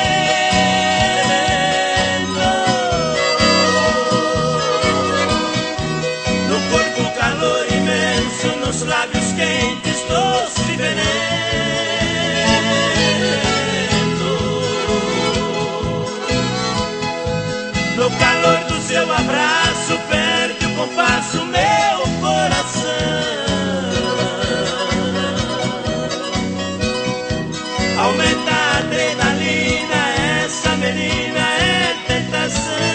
No corpo calor imenso, nos lábios quentes doce veneno. No calor do seu abraço perde o compasso meu coração. Aumenta a adrenalina, essa menina é tentação.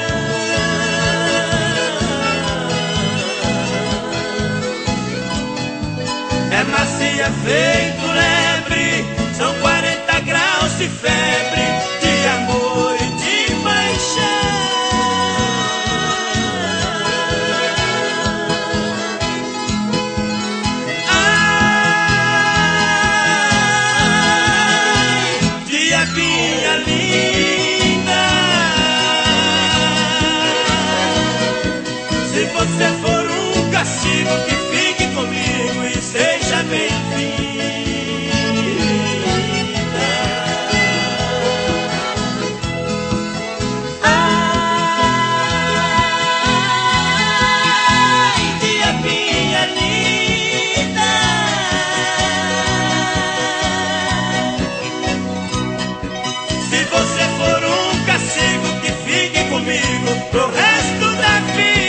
É macia feito lebre, são quarenta graus de febre, de amor e de paixão. Minha linda, se você for um castigo, que fique comigo e seja bem-vinda. Ai, dia minha linda, se você for um castigo, que fique comigo pro resto da vida.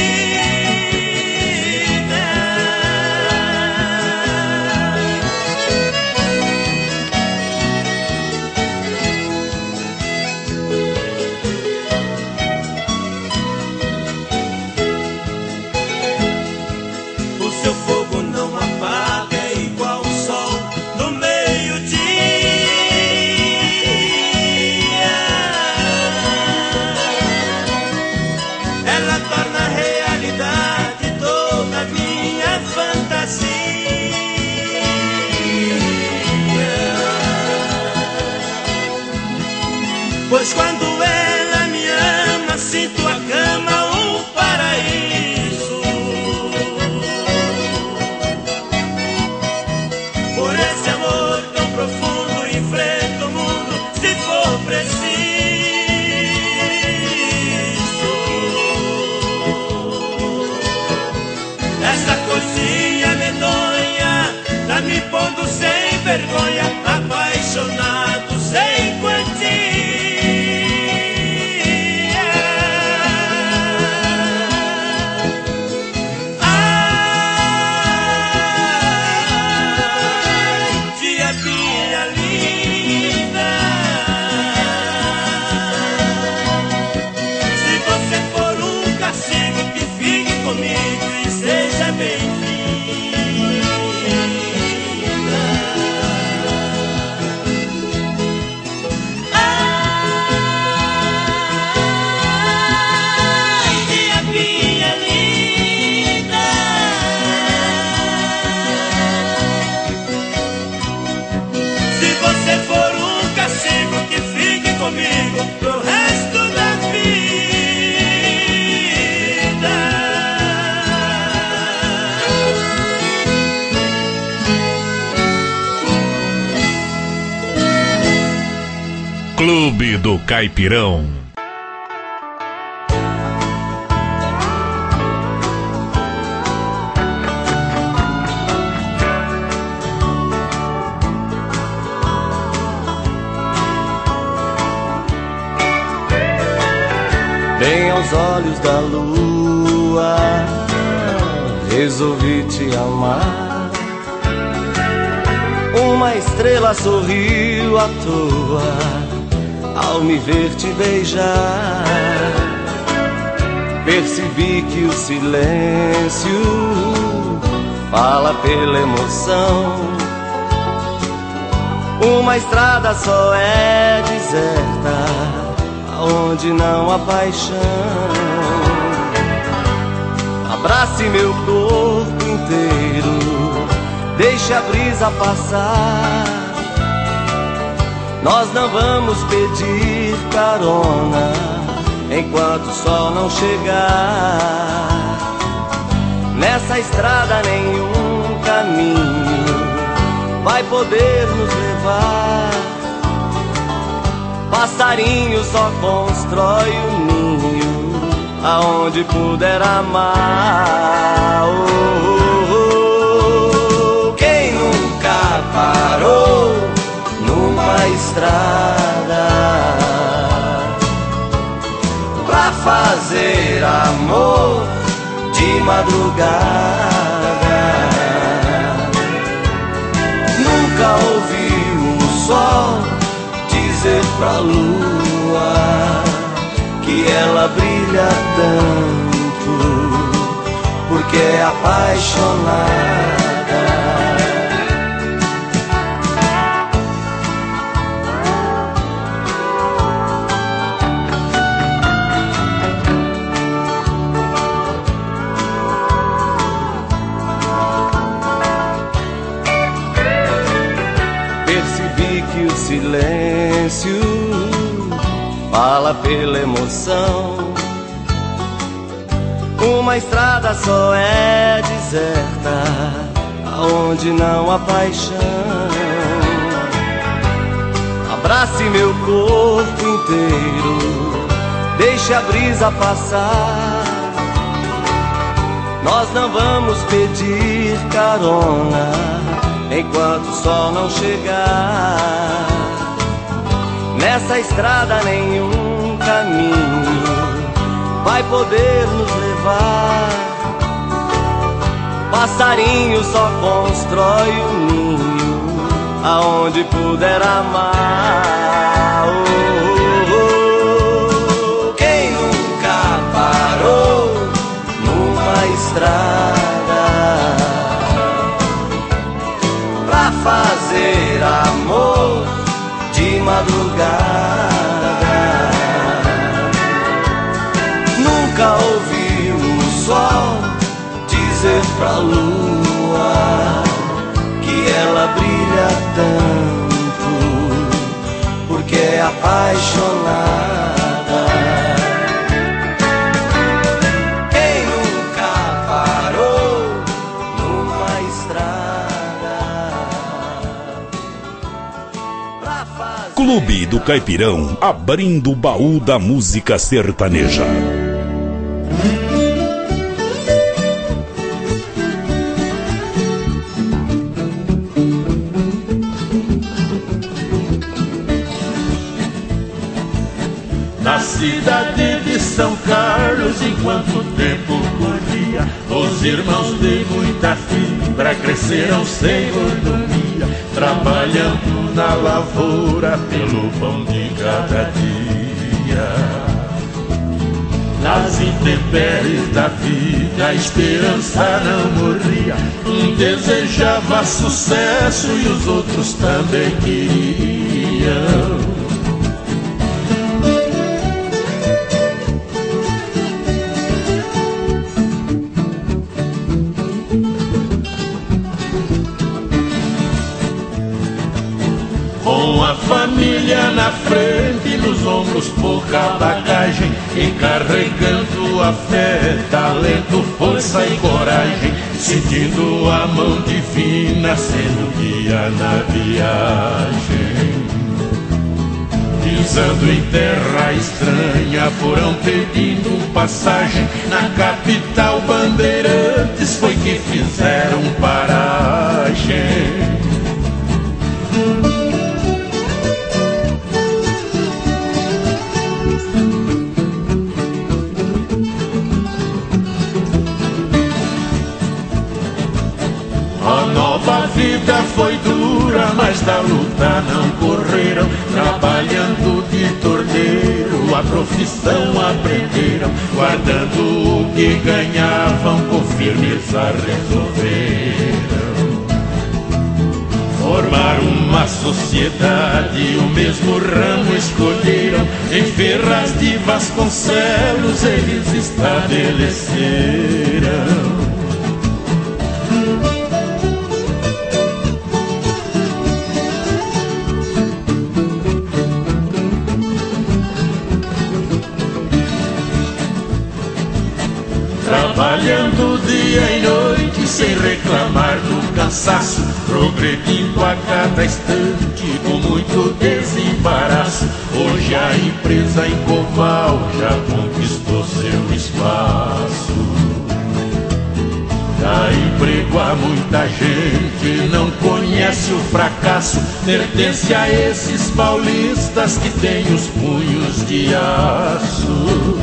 O seu fogo não apaga, é igual o sol no meio-dia. Ela torna realidade toda a minha fantasia. Pois quando ela me ama, sinto a cama um paraíso. Por esse amor tão profundo, enfrento o mundo se for preciso. Essa coisinha medonha tá me pondo sem vergonha, apaixonado sem quantia. Ai, tia minha linda, se você for um castigo, que fique comigo e seja bem-vinda. Ai, tia minha linda, se você for um castigo, que fique comigo pro resto da vida. Clube do Caipirão. Bem aos olhos da lua, resolvi te amar. Uma estrela sorriu à toa ao me ver te beijar. Percebi que o silêncio fala pela emoção. Uma estrada só é deserta onde não há paixão. Abrace meu corpo inteiro, deixe a brisa passar. Nós não vamos pedir carona enquanto o sol não chegar. Nessa estrada nenhum caminho vai poder nos levar. Passarinho só constrói um ninho aonde puder amar. Oh, oh, oh. Quem nunca parou numa estrada pra fazer amor de madrugada? Nunca ouviu o sol dizer pra lua que ela brilha tanto porque é apaixonada. Silêncio fala pela emoção. Uma estrada só é deserta aonde não há paixão. Abrace meu corpo inteiro, deixe a brisa passar. Nós não vamos pedir carona enquanto o sol não chegar. Nessa estrada nenhum caminho vai poder nos levar. Passarinho só constrói um ninho aonde puder amar. Oh, oh, oh. Quem nunca parou numa estrada pra fazer amor de madrugada? Nunca ouviu o sol dizer pra lua que ela brilha tanto porque é apaixonada. Quem nunca parou numa estrada pra fazer... Clube do Caipirão, abrindo o baú da música sertaneja. Na cidade de São Carlos, enquanto o tempo corria, os irmãos de muita fibra cresceram sem mordomia, trabalhando na lavoura pelo pão de cada dia. Nas intempéries da vida a esperança não morria, um desejava sucesso e os outros também queriam. A família na frente, nos ombros pouca bagagem, e carregando a fé, talento, força e coragem, sentindo a mão divina sendo guia na viagem. Pisando em terra estranha, foram pedindo passagem, na capital Bandeirantes foi que fizeram paragem. A vida foi dura, mas da luta não correram, trabalhando de torneiro, a profissão aprenderam, guardando o que ganhavam, com firmeza resolveram formar uma sociedade, o mesmo ramo escolheram, em Ferraz de Vasconcelos eles estabeleceram. Trabalhando dia e noite sem reclamar do cansaço, progredindo a cada instante com muito desembaraço. Hoje a empresa em Coval já conquistou seu espaço. Dá emprego a muita gente, não conhece o fracasso. Pertence a esses paulistas que têm os punhos de aço.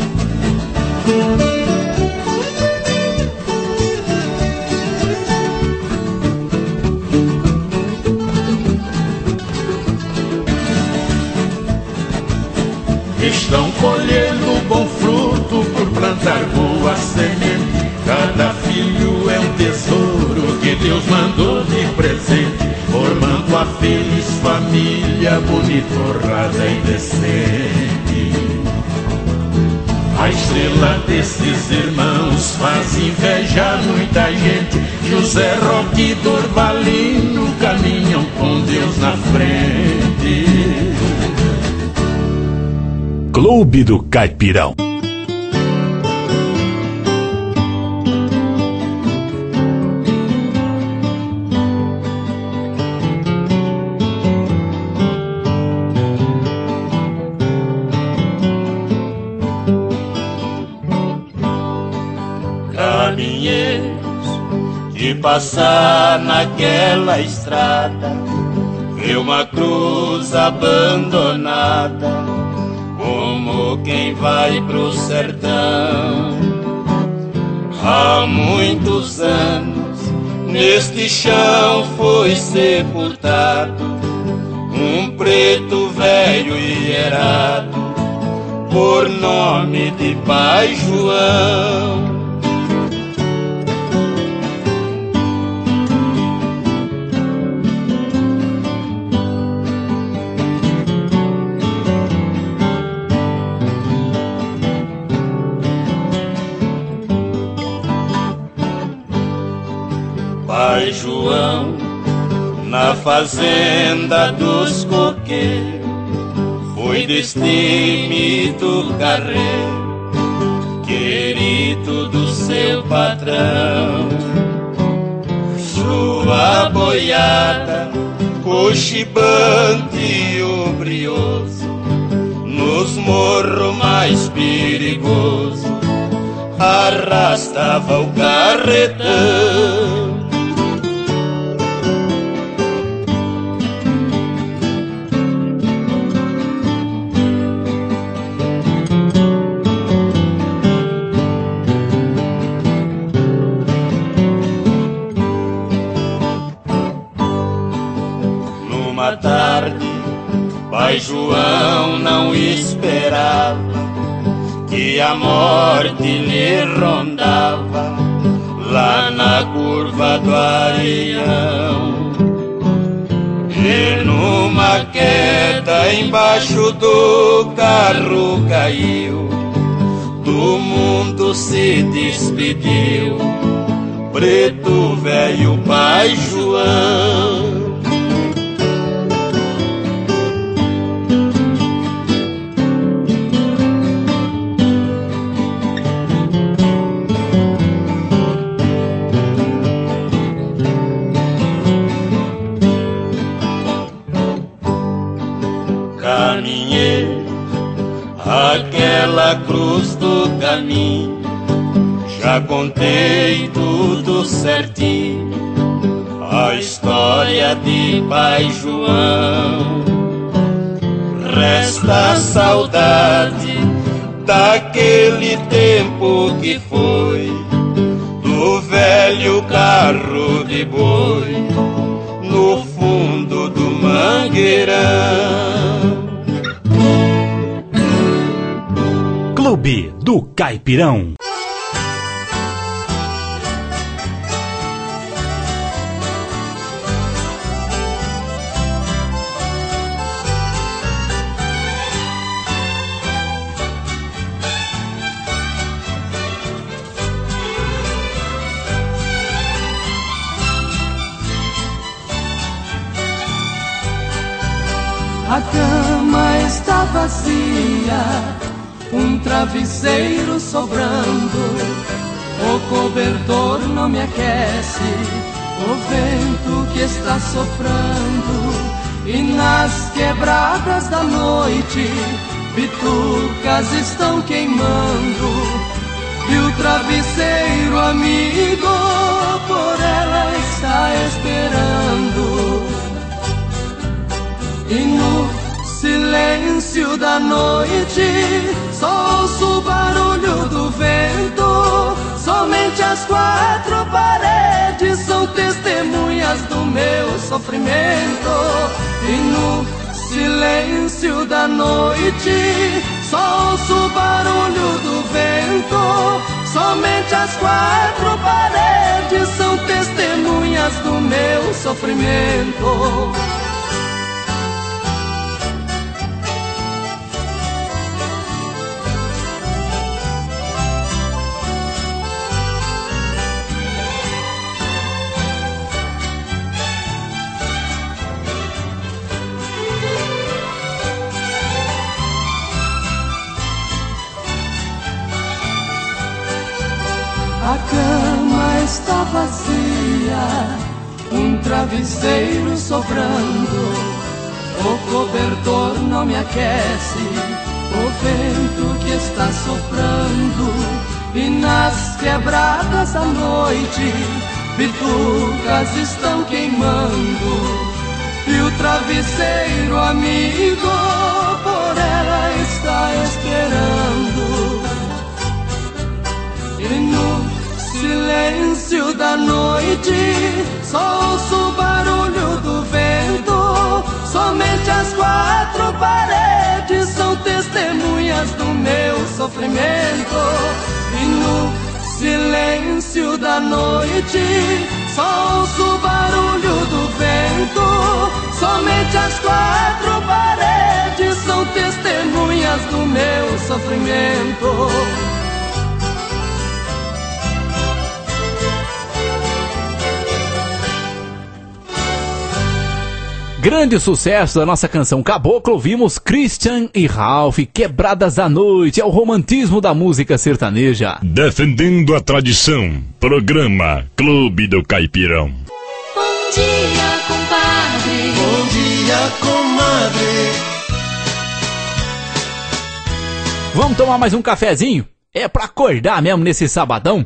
Estão colhendo bom fruto por plantar boa semente. Cada filho é um tesouro que Deus mandou de presente, formando a feliz família bonita, honrada e decente. A estrela desses irmãos faz inveja a muita gente. José Roque e Dorvalino caminham com Deus na frente. Clube do Caipirão. Caminheiros de passar naquela estrada, vê uma cruz abandonada, como quem vai pro sertão. Há muitos anos neste chão foi sepultado um preto velho e errado, por nome de Pai João. Pai João, na fazenda dos coqueiros, foi destemido carreiro, querido do seu patrão. Sua boiada, cochibante e obrioso, nos morros mais perigoso, arrastava o carretão. Numa tarde, Pai João não esperava que a morte lhe rondava lá na curva do Areião. E numa queda embaixo do carro caiu, do mundo se despediu, preto velho Pai João. Caminhei aquela cruz do caminho, já contei tudo certinho, a história de Pai João. Resta a saudade daquele tempo que foi, do velho carro de boi no fundo do mangueirão. Clube do Caipirão. A cama está vazia, um travesseiro sobrando, o cobertor não me aquece, o vento que está soprando, e nas quebradas da noite bitucas estão queimando, e o travesseiro amigo por ela está esperando. E no silêncio da noite só ouço o barulho do vento, somente as quatro paredes são testemunhas do meu sofrimento. E no silêncio da noite só ouço o barulho do vento, somente as quatro paredes são testemunhas do meu sofrimento. A cama está vazia, um travesseiro sobrando, o cobertor não me aquece, o vento que está soprando, e nas quebradas da noite bitucas estão queimando, e o travesseiro amigo por ela está esperando. E no silêncio da noite só ouço o barulho do vento, somente as quatro paredes são testemunhas do meu sofrimento. E no silêncio da noite só ouço o barulho do vento, somente as quatro paredes são testemunhas do meu sofrimento. Grande sucesso da nossa canção Caboclo, ouvimos Christian e Ralph, Quebradas da Noite, é o romantismo da música sertaneja. Defendendo a tradição, programa Clube do Caipirão. Bom dia, compadre. Bom dia, comadre. Vamos tomar mais um cafezinho? É pra acordar mesmo nesse sabadão?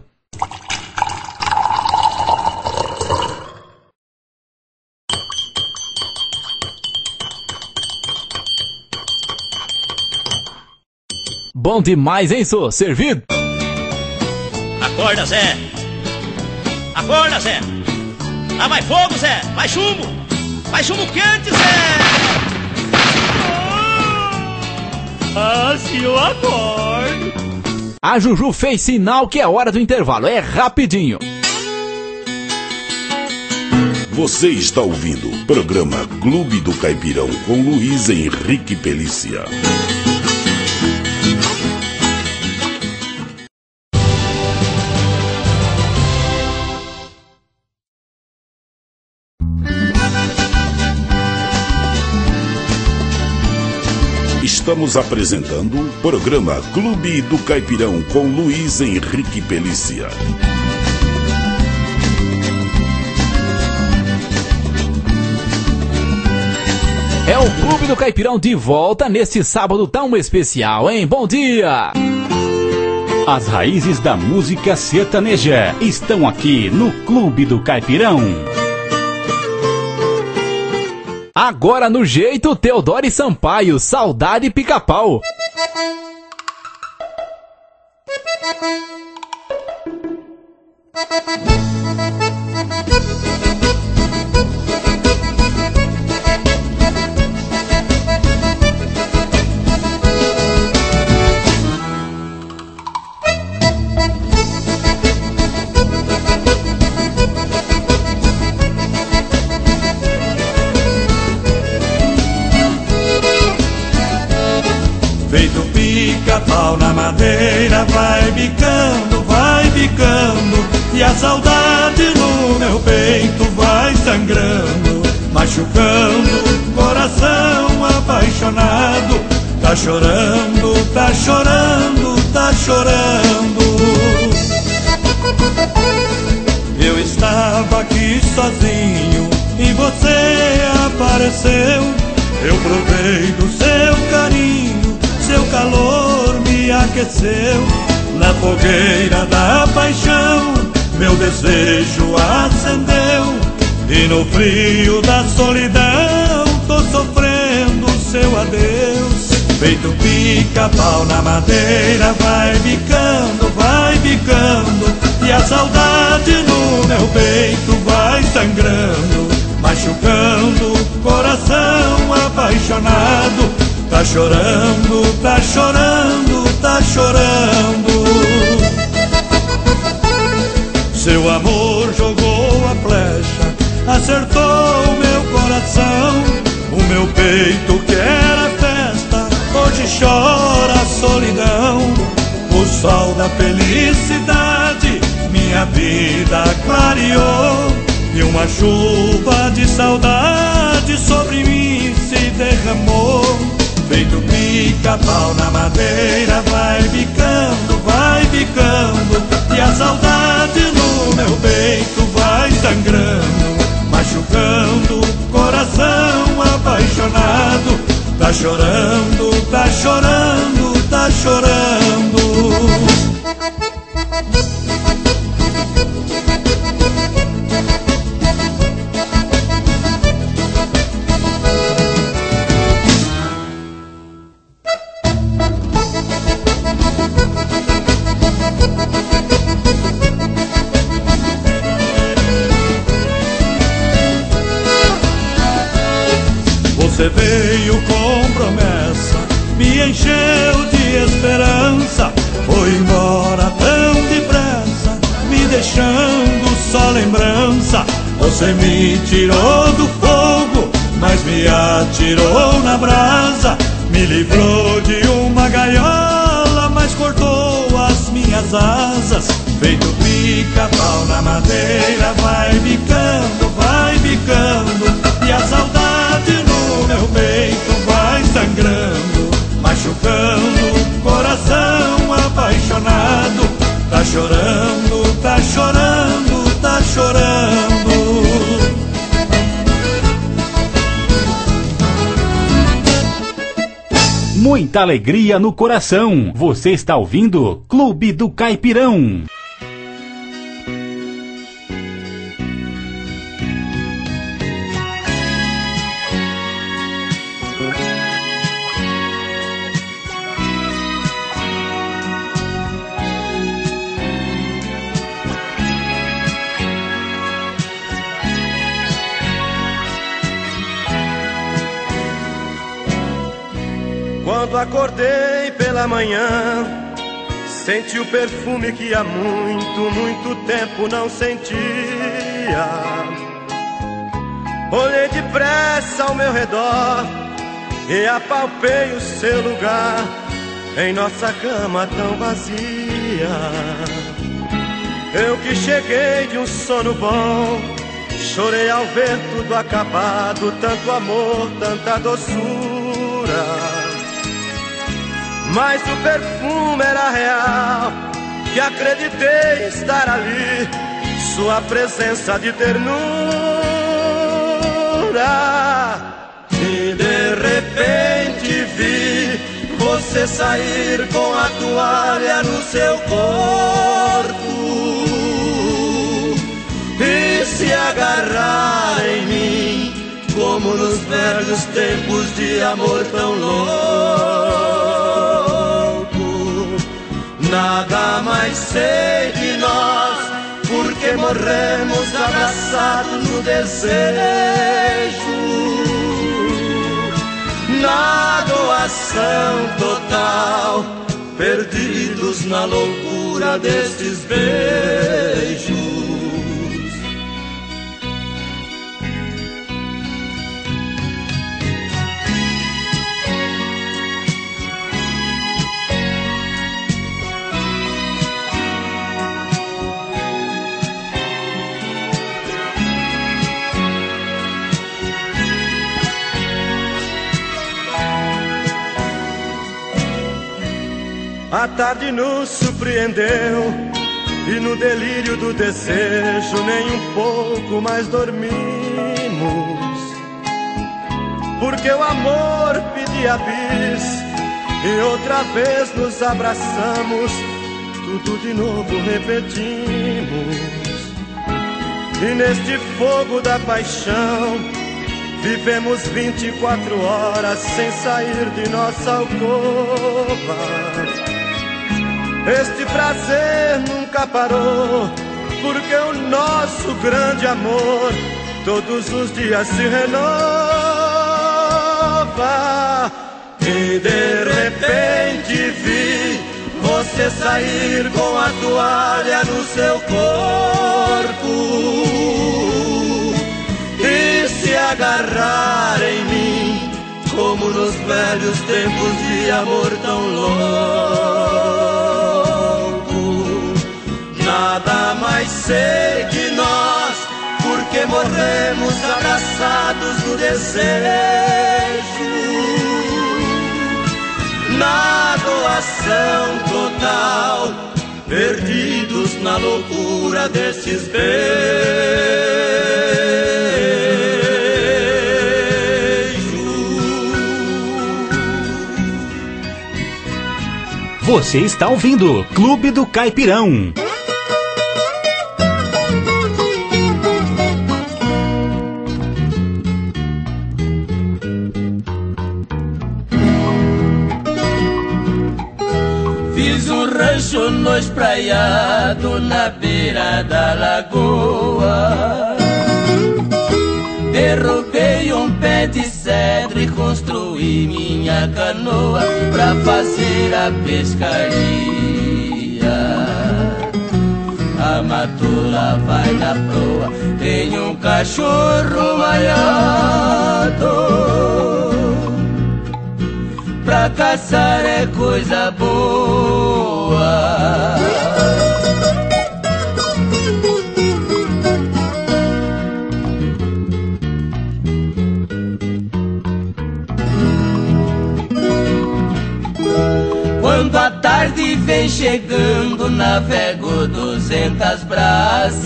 Bom demais, hein, sô? Servido? Acorda, Zé! Acorda, Zé! Lá vai fogo, Zé! Vai chumbo! Vai chumbo quente, Zé! Ah, se eu acordo! A Juju fez sinal que é hora do intervalo, é rapidinho. Você está ouvindo o programa Clube do Caipirão com Luiz Henrique Pelícia. Estamos apresentando o programa Clube do Caipirão com Luiz Henrique Pelícia. É o Clube do Caipirão de volta neste sábado tão especial, hein? Bom dia! As raízes da música sertaneja estão aqui no Clube do Caipirão. Agora no jeito, Teodoro e Sampaio, Saudade Pica-Pau. Feito pica-pau na madeira, vai bicando, vai bicando, e a saudade no meu peito vai sangrando, machucando o coração apaixonado. Tá chorando, tá chorando, tá chorando. Eu estou estava aqui sozinho e você apareceu. Eu provei do seu carinho, seu calor me aqueceu. Na fogueira da paixão, meu desejo acendeu. E no frio da solidão, tô sofrendo seu adeus. Feito pica-pau na madeira, vai bicando, vai bicando. E a saudade no meu peito vai sangrando, machucando o coração apaixonado. Tá chorando, tá chorando, tá chorando. Seu amor jogou a flecha, acertou o meu coração. O meu peito que era festa, hoje chora a solidão. O sol da felicidade minha vida clareou, e uma chuva de saudade sobre mim se derramou. Feito pica-pau na madeira, vai bicando, vai bicando. E a saudade no meu peito vai sangrando, machucando o coração apaixonado. Tá chorando, tá chorando, tá chorando. Você veio com promessa, me encheu de esperança. Foi embora tão depressa, me deixando só lembrança. Você me tirou do fogo, mas me atirou na brasa. Me livrou de uma gaiola, mas cortou as minhas asas. Feito pica-pau na madeira, vai bicando, vai bicando. E a saudade no meu peito vai sangrando, machucando o coração apaixonado. Tá chorando, tá chorando, tá chorando. Muita alegria no coração. Você está ouvindo Clube do Caipirão. Quando acordei pela manhã, senti o perfume que há muito, muito tempo não sentia. Olhei depressa ao meu redor e apalpei o seu lugar em nossa cama tão vazia. Eu que cheguei de um sono bom, chorei ao ver tudo acabado, tanto amor, tanta doçura. Mas o perfume era real, que acreditei estar ali, sua presença de ternura. E de repente vi você sair com a toalha no seu corpo e se agarrar em mim, como nos velhos tempos de amor tão louco. Nada mais sei de nós, porque morremos abraçados no desejo. Na doação total, perdidos na loucura destes beijos. A tarde nos surpreendeu e no delírio do desejo nem um pouco mais dormimos, porque o amor pedia bis e outra vez nos abraçamos, tudo de novo repetimos. E neste fogo da paixão vivemos vinte e quatro horas sem sair de nossa alcova. Este prazer nunca parou, porque o nosso grande amor todos os dias se renova. E de repente vi você sair com a toalha no seu corpo e se agarrar em mim, como nos velhos tempos de amor tão louco. Nada mais sei que nós, porque morremos abraçados no desejo, na doação total, perdidos na loucura desses beijos. Você está ouvindo Clube do Caipirão. Rancho no espraiado na beira da lagoa, derrubei um pé de cedro e construí minha canoa pra fazer a pescaria. A matula vai na proa, tem um cachorro maiado, pra caçar é coisa boa. Quando a tarde vem chegando, navego duzentas braças,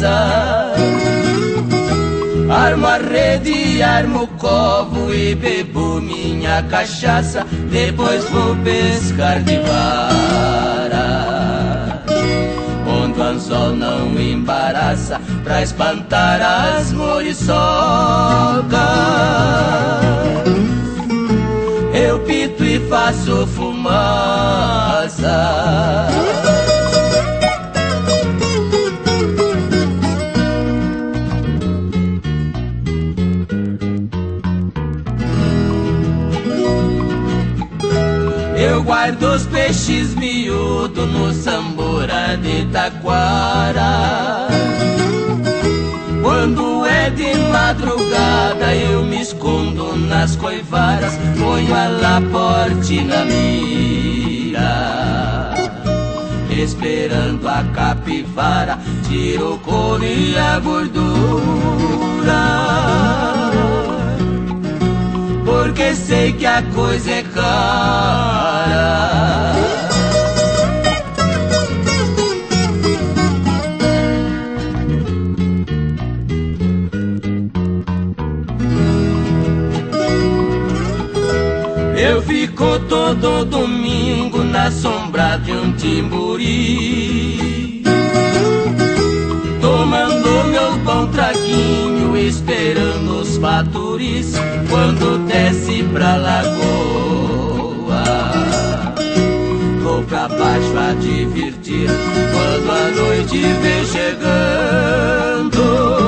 armo a rede, armo o covo e bebo minha cachaça, depois vou pescar de vara, onde o anzol não embaraça, pra espantar as muriçocas. Eu pito e faço fumaça. Eu guardo os peixes miúdos no sambura de taquara. Quando é de madrugada eu me escondo nas coivaras, ponho a laporte na mira, esperando a capivara, tiro o couro e a gordura, porque sei que a coisa é cara. Eu fico todo domingo na sombra de um timburi, tomando meus bons traguinhos, esperando os faturis quando desce pra lagoa. Vou pra baixo a divertir quando a noite vem chegando.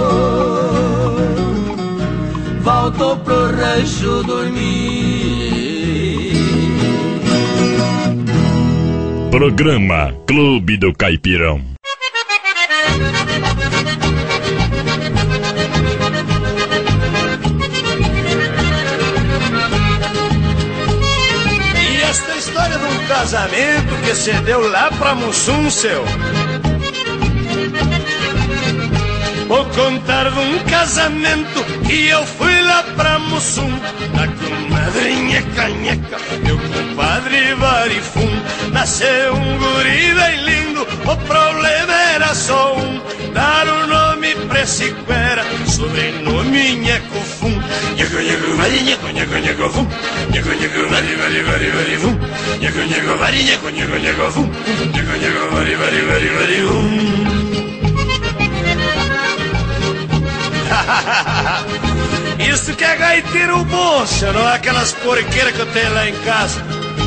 Volto pro rancho dormir. Programa Clube do Caipirão. E esta história de um casamento que se deu lá pra Mussum, seu. Vou contar de um casamento que eu fui lá pra Mussum, na comadrinha canheca, meu compadre Varifum. Nasceu um guri bem lindo, o problema era era só um, dar o nome pra esse cuera, sobrenome Nheco Fum. Nheco, nheco, vari, nheco, nheco, nheco, fum. Nheco, nheco, vari, vari, vari, vari, fum. Nheco, nheco, vari, nheco, nheco, nheco, fum. Nheco, nheco, vari, vari, vari, vari, fum. Isso que é gaiteiro moça, não é aquelas porqueiras que eu tenho lá em casa.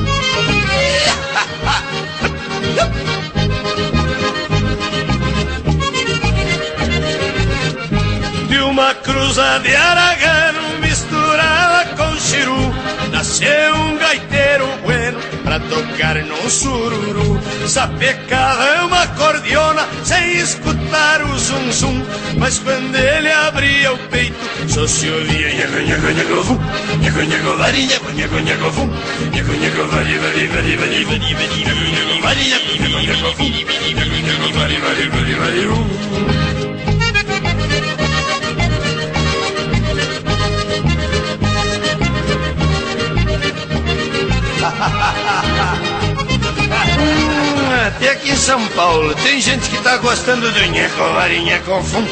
De uma cruza de aragano misturada com chiru, nasceu um gaiteiro bueno pra tocar num sururu. Sapecava é uma cordiona sem escutar o zum zum, mas quando ele abria o peito só se ouvia nheco, nheco, nheco, fum. Nheco, nheco, vari, nheco, nheco, nheco, fum. Nheco, nheco, vari, vari, vari, vari, vari, vari, vari, vari, nheco, nheco, nheco, fum. Nheco, nheco, vari, vari, vari, vari, fum. Até aqui em São Paulo tem gente que tá gostando do nheco, vari, nheco, fum.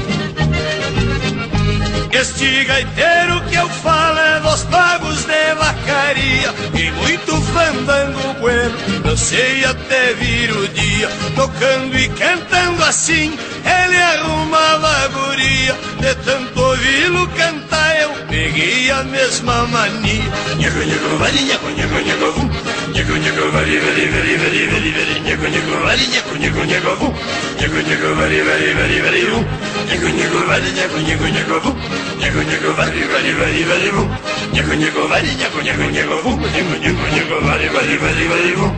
Este gaiteiro que eu falo é dos pagos de vacaria e muito fandango bueno, eu sei até vir o dia, tocando e cantando assim, ele arrumava a guria, de tanto ouvi-lo cantar eu peguei a mesma mania. Nheco, nheco, vari, nheco, nheco, nheco, fum. Nheco, nheco, vari, vari, vari, vari, vari, vari, nheco, nheco, vari, nheco, nheco, nheco, fum. Nheco, nheco, vari, vari, vari, vari, fum. Nheco, nheco, vari, nheco, nheco, nheco, fum. Nheco, nheco, vari, vari, vari, vari, fum. Nheco, nheco, vari, nheco, nheco, nheco, fum. Nheco, nheco, nheco, vari, vari, vari, vari, fum.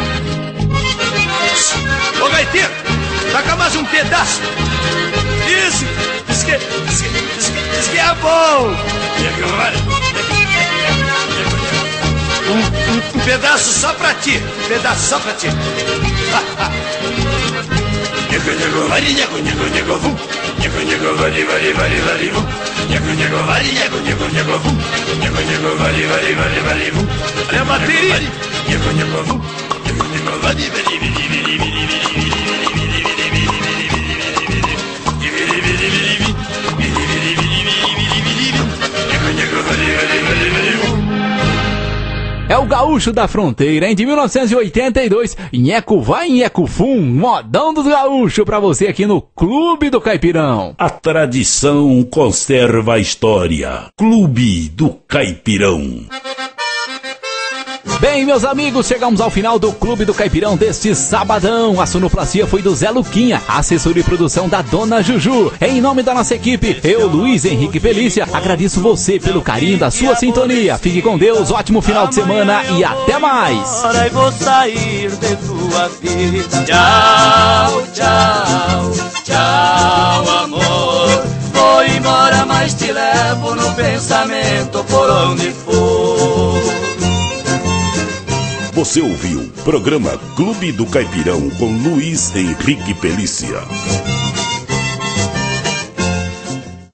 Ô gaiteiro, taca mais um pedaço. Isso, diz que, diz que, diz que, diz que é bom. Nheco, vari. Um, um, um pedaço só pra ti, um pedaço só pra ti. Nheco, nheco, vari, nheco, nheco, nheco, fum. Nheco, nheco, vari, vari, vari, vari, fum. Nheco, nheco, vari, nheco, nheco, nheco, fum. Nheco, nheco, vari, vari, vari, vari, fum. Olha a bateria. Nheco, nheco, fum. Nheco, nheco, vari, vari, vari, vari, vari, vari, é o gaúcho da fronteira, hein? De mil novecentos e oitenta e dois, Nheco vai, Nheco fum, modão do gaúcho pra você aqui no Clube do Caipirão. A tradição conserva a história. Clube do Caipirão. Bem, meus amigos, chegamos ao final do Clube do Caipirão deste sabadão. A sonoplastia foi do Zé Luquinha, a assessoria e produção da Dona Juju. Em nome da nossa equipe, eu, Luiz Henrique Felícia, agradeço você pelo carinho da sua sintonia. Fique com Deus, ótimo final de semana e até mais. Agora eu vou sair de tua vida. Tchau, tchau, tchau, amor. Vou embora, mas te levo no pensamento por onde for. Você ouviu o programa Clube do Caipirão com Luiz Henrique Pelícia.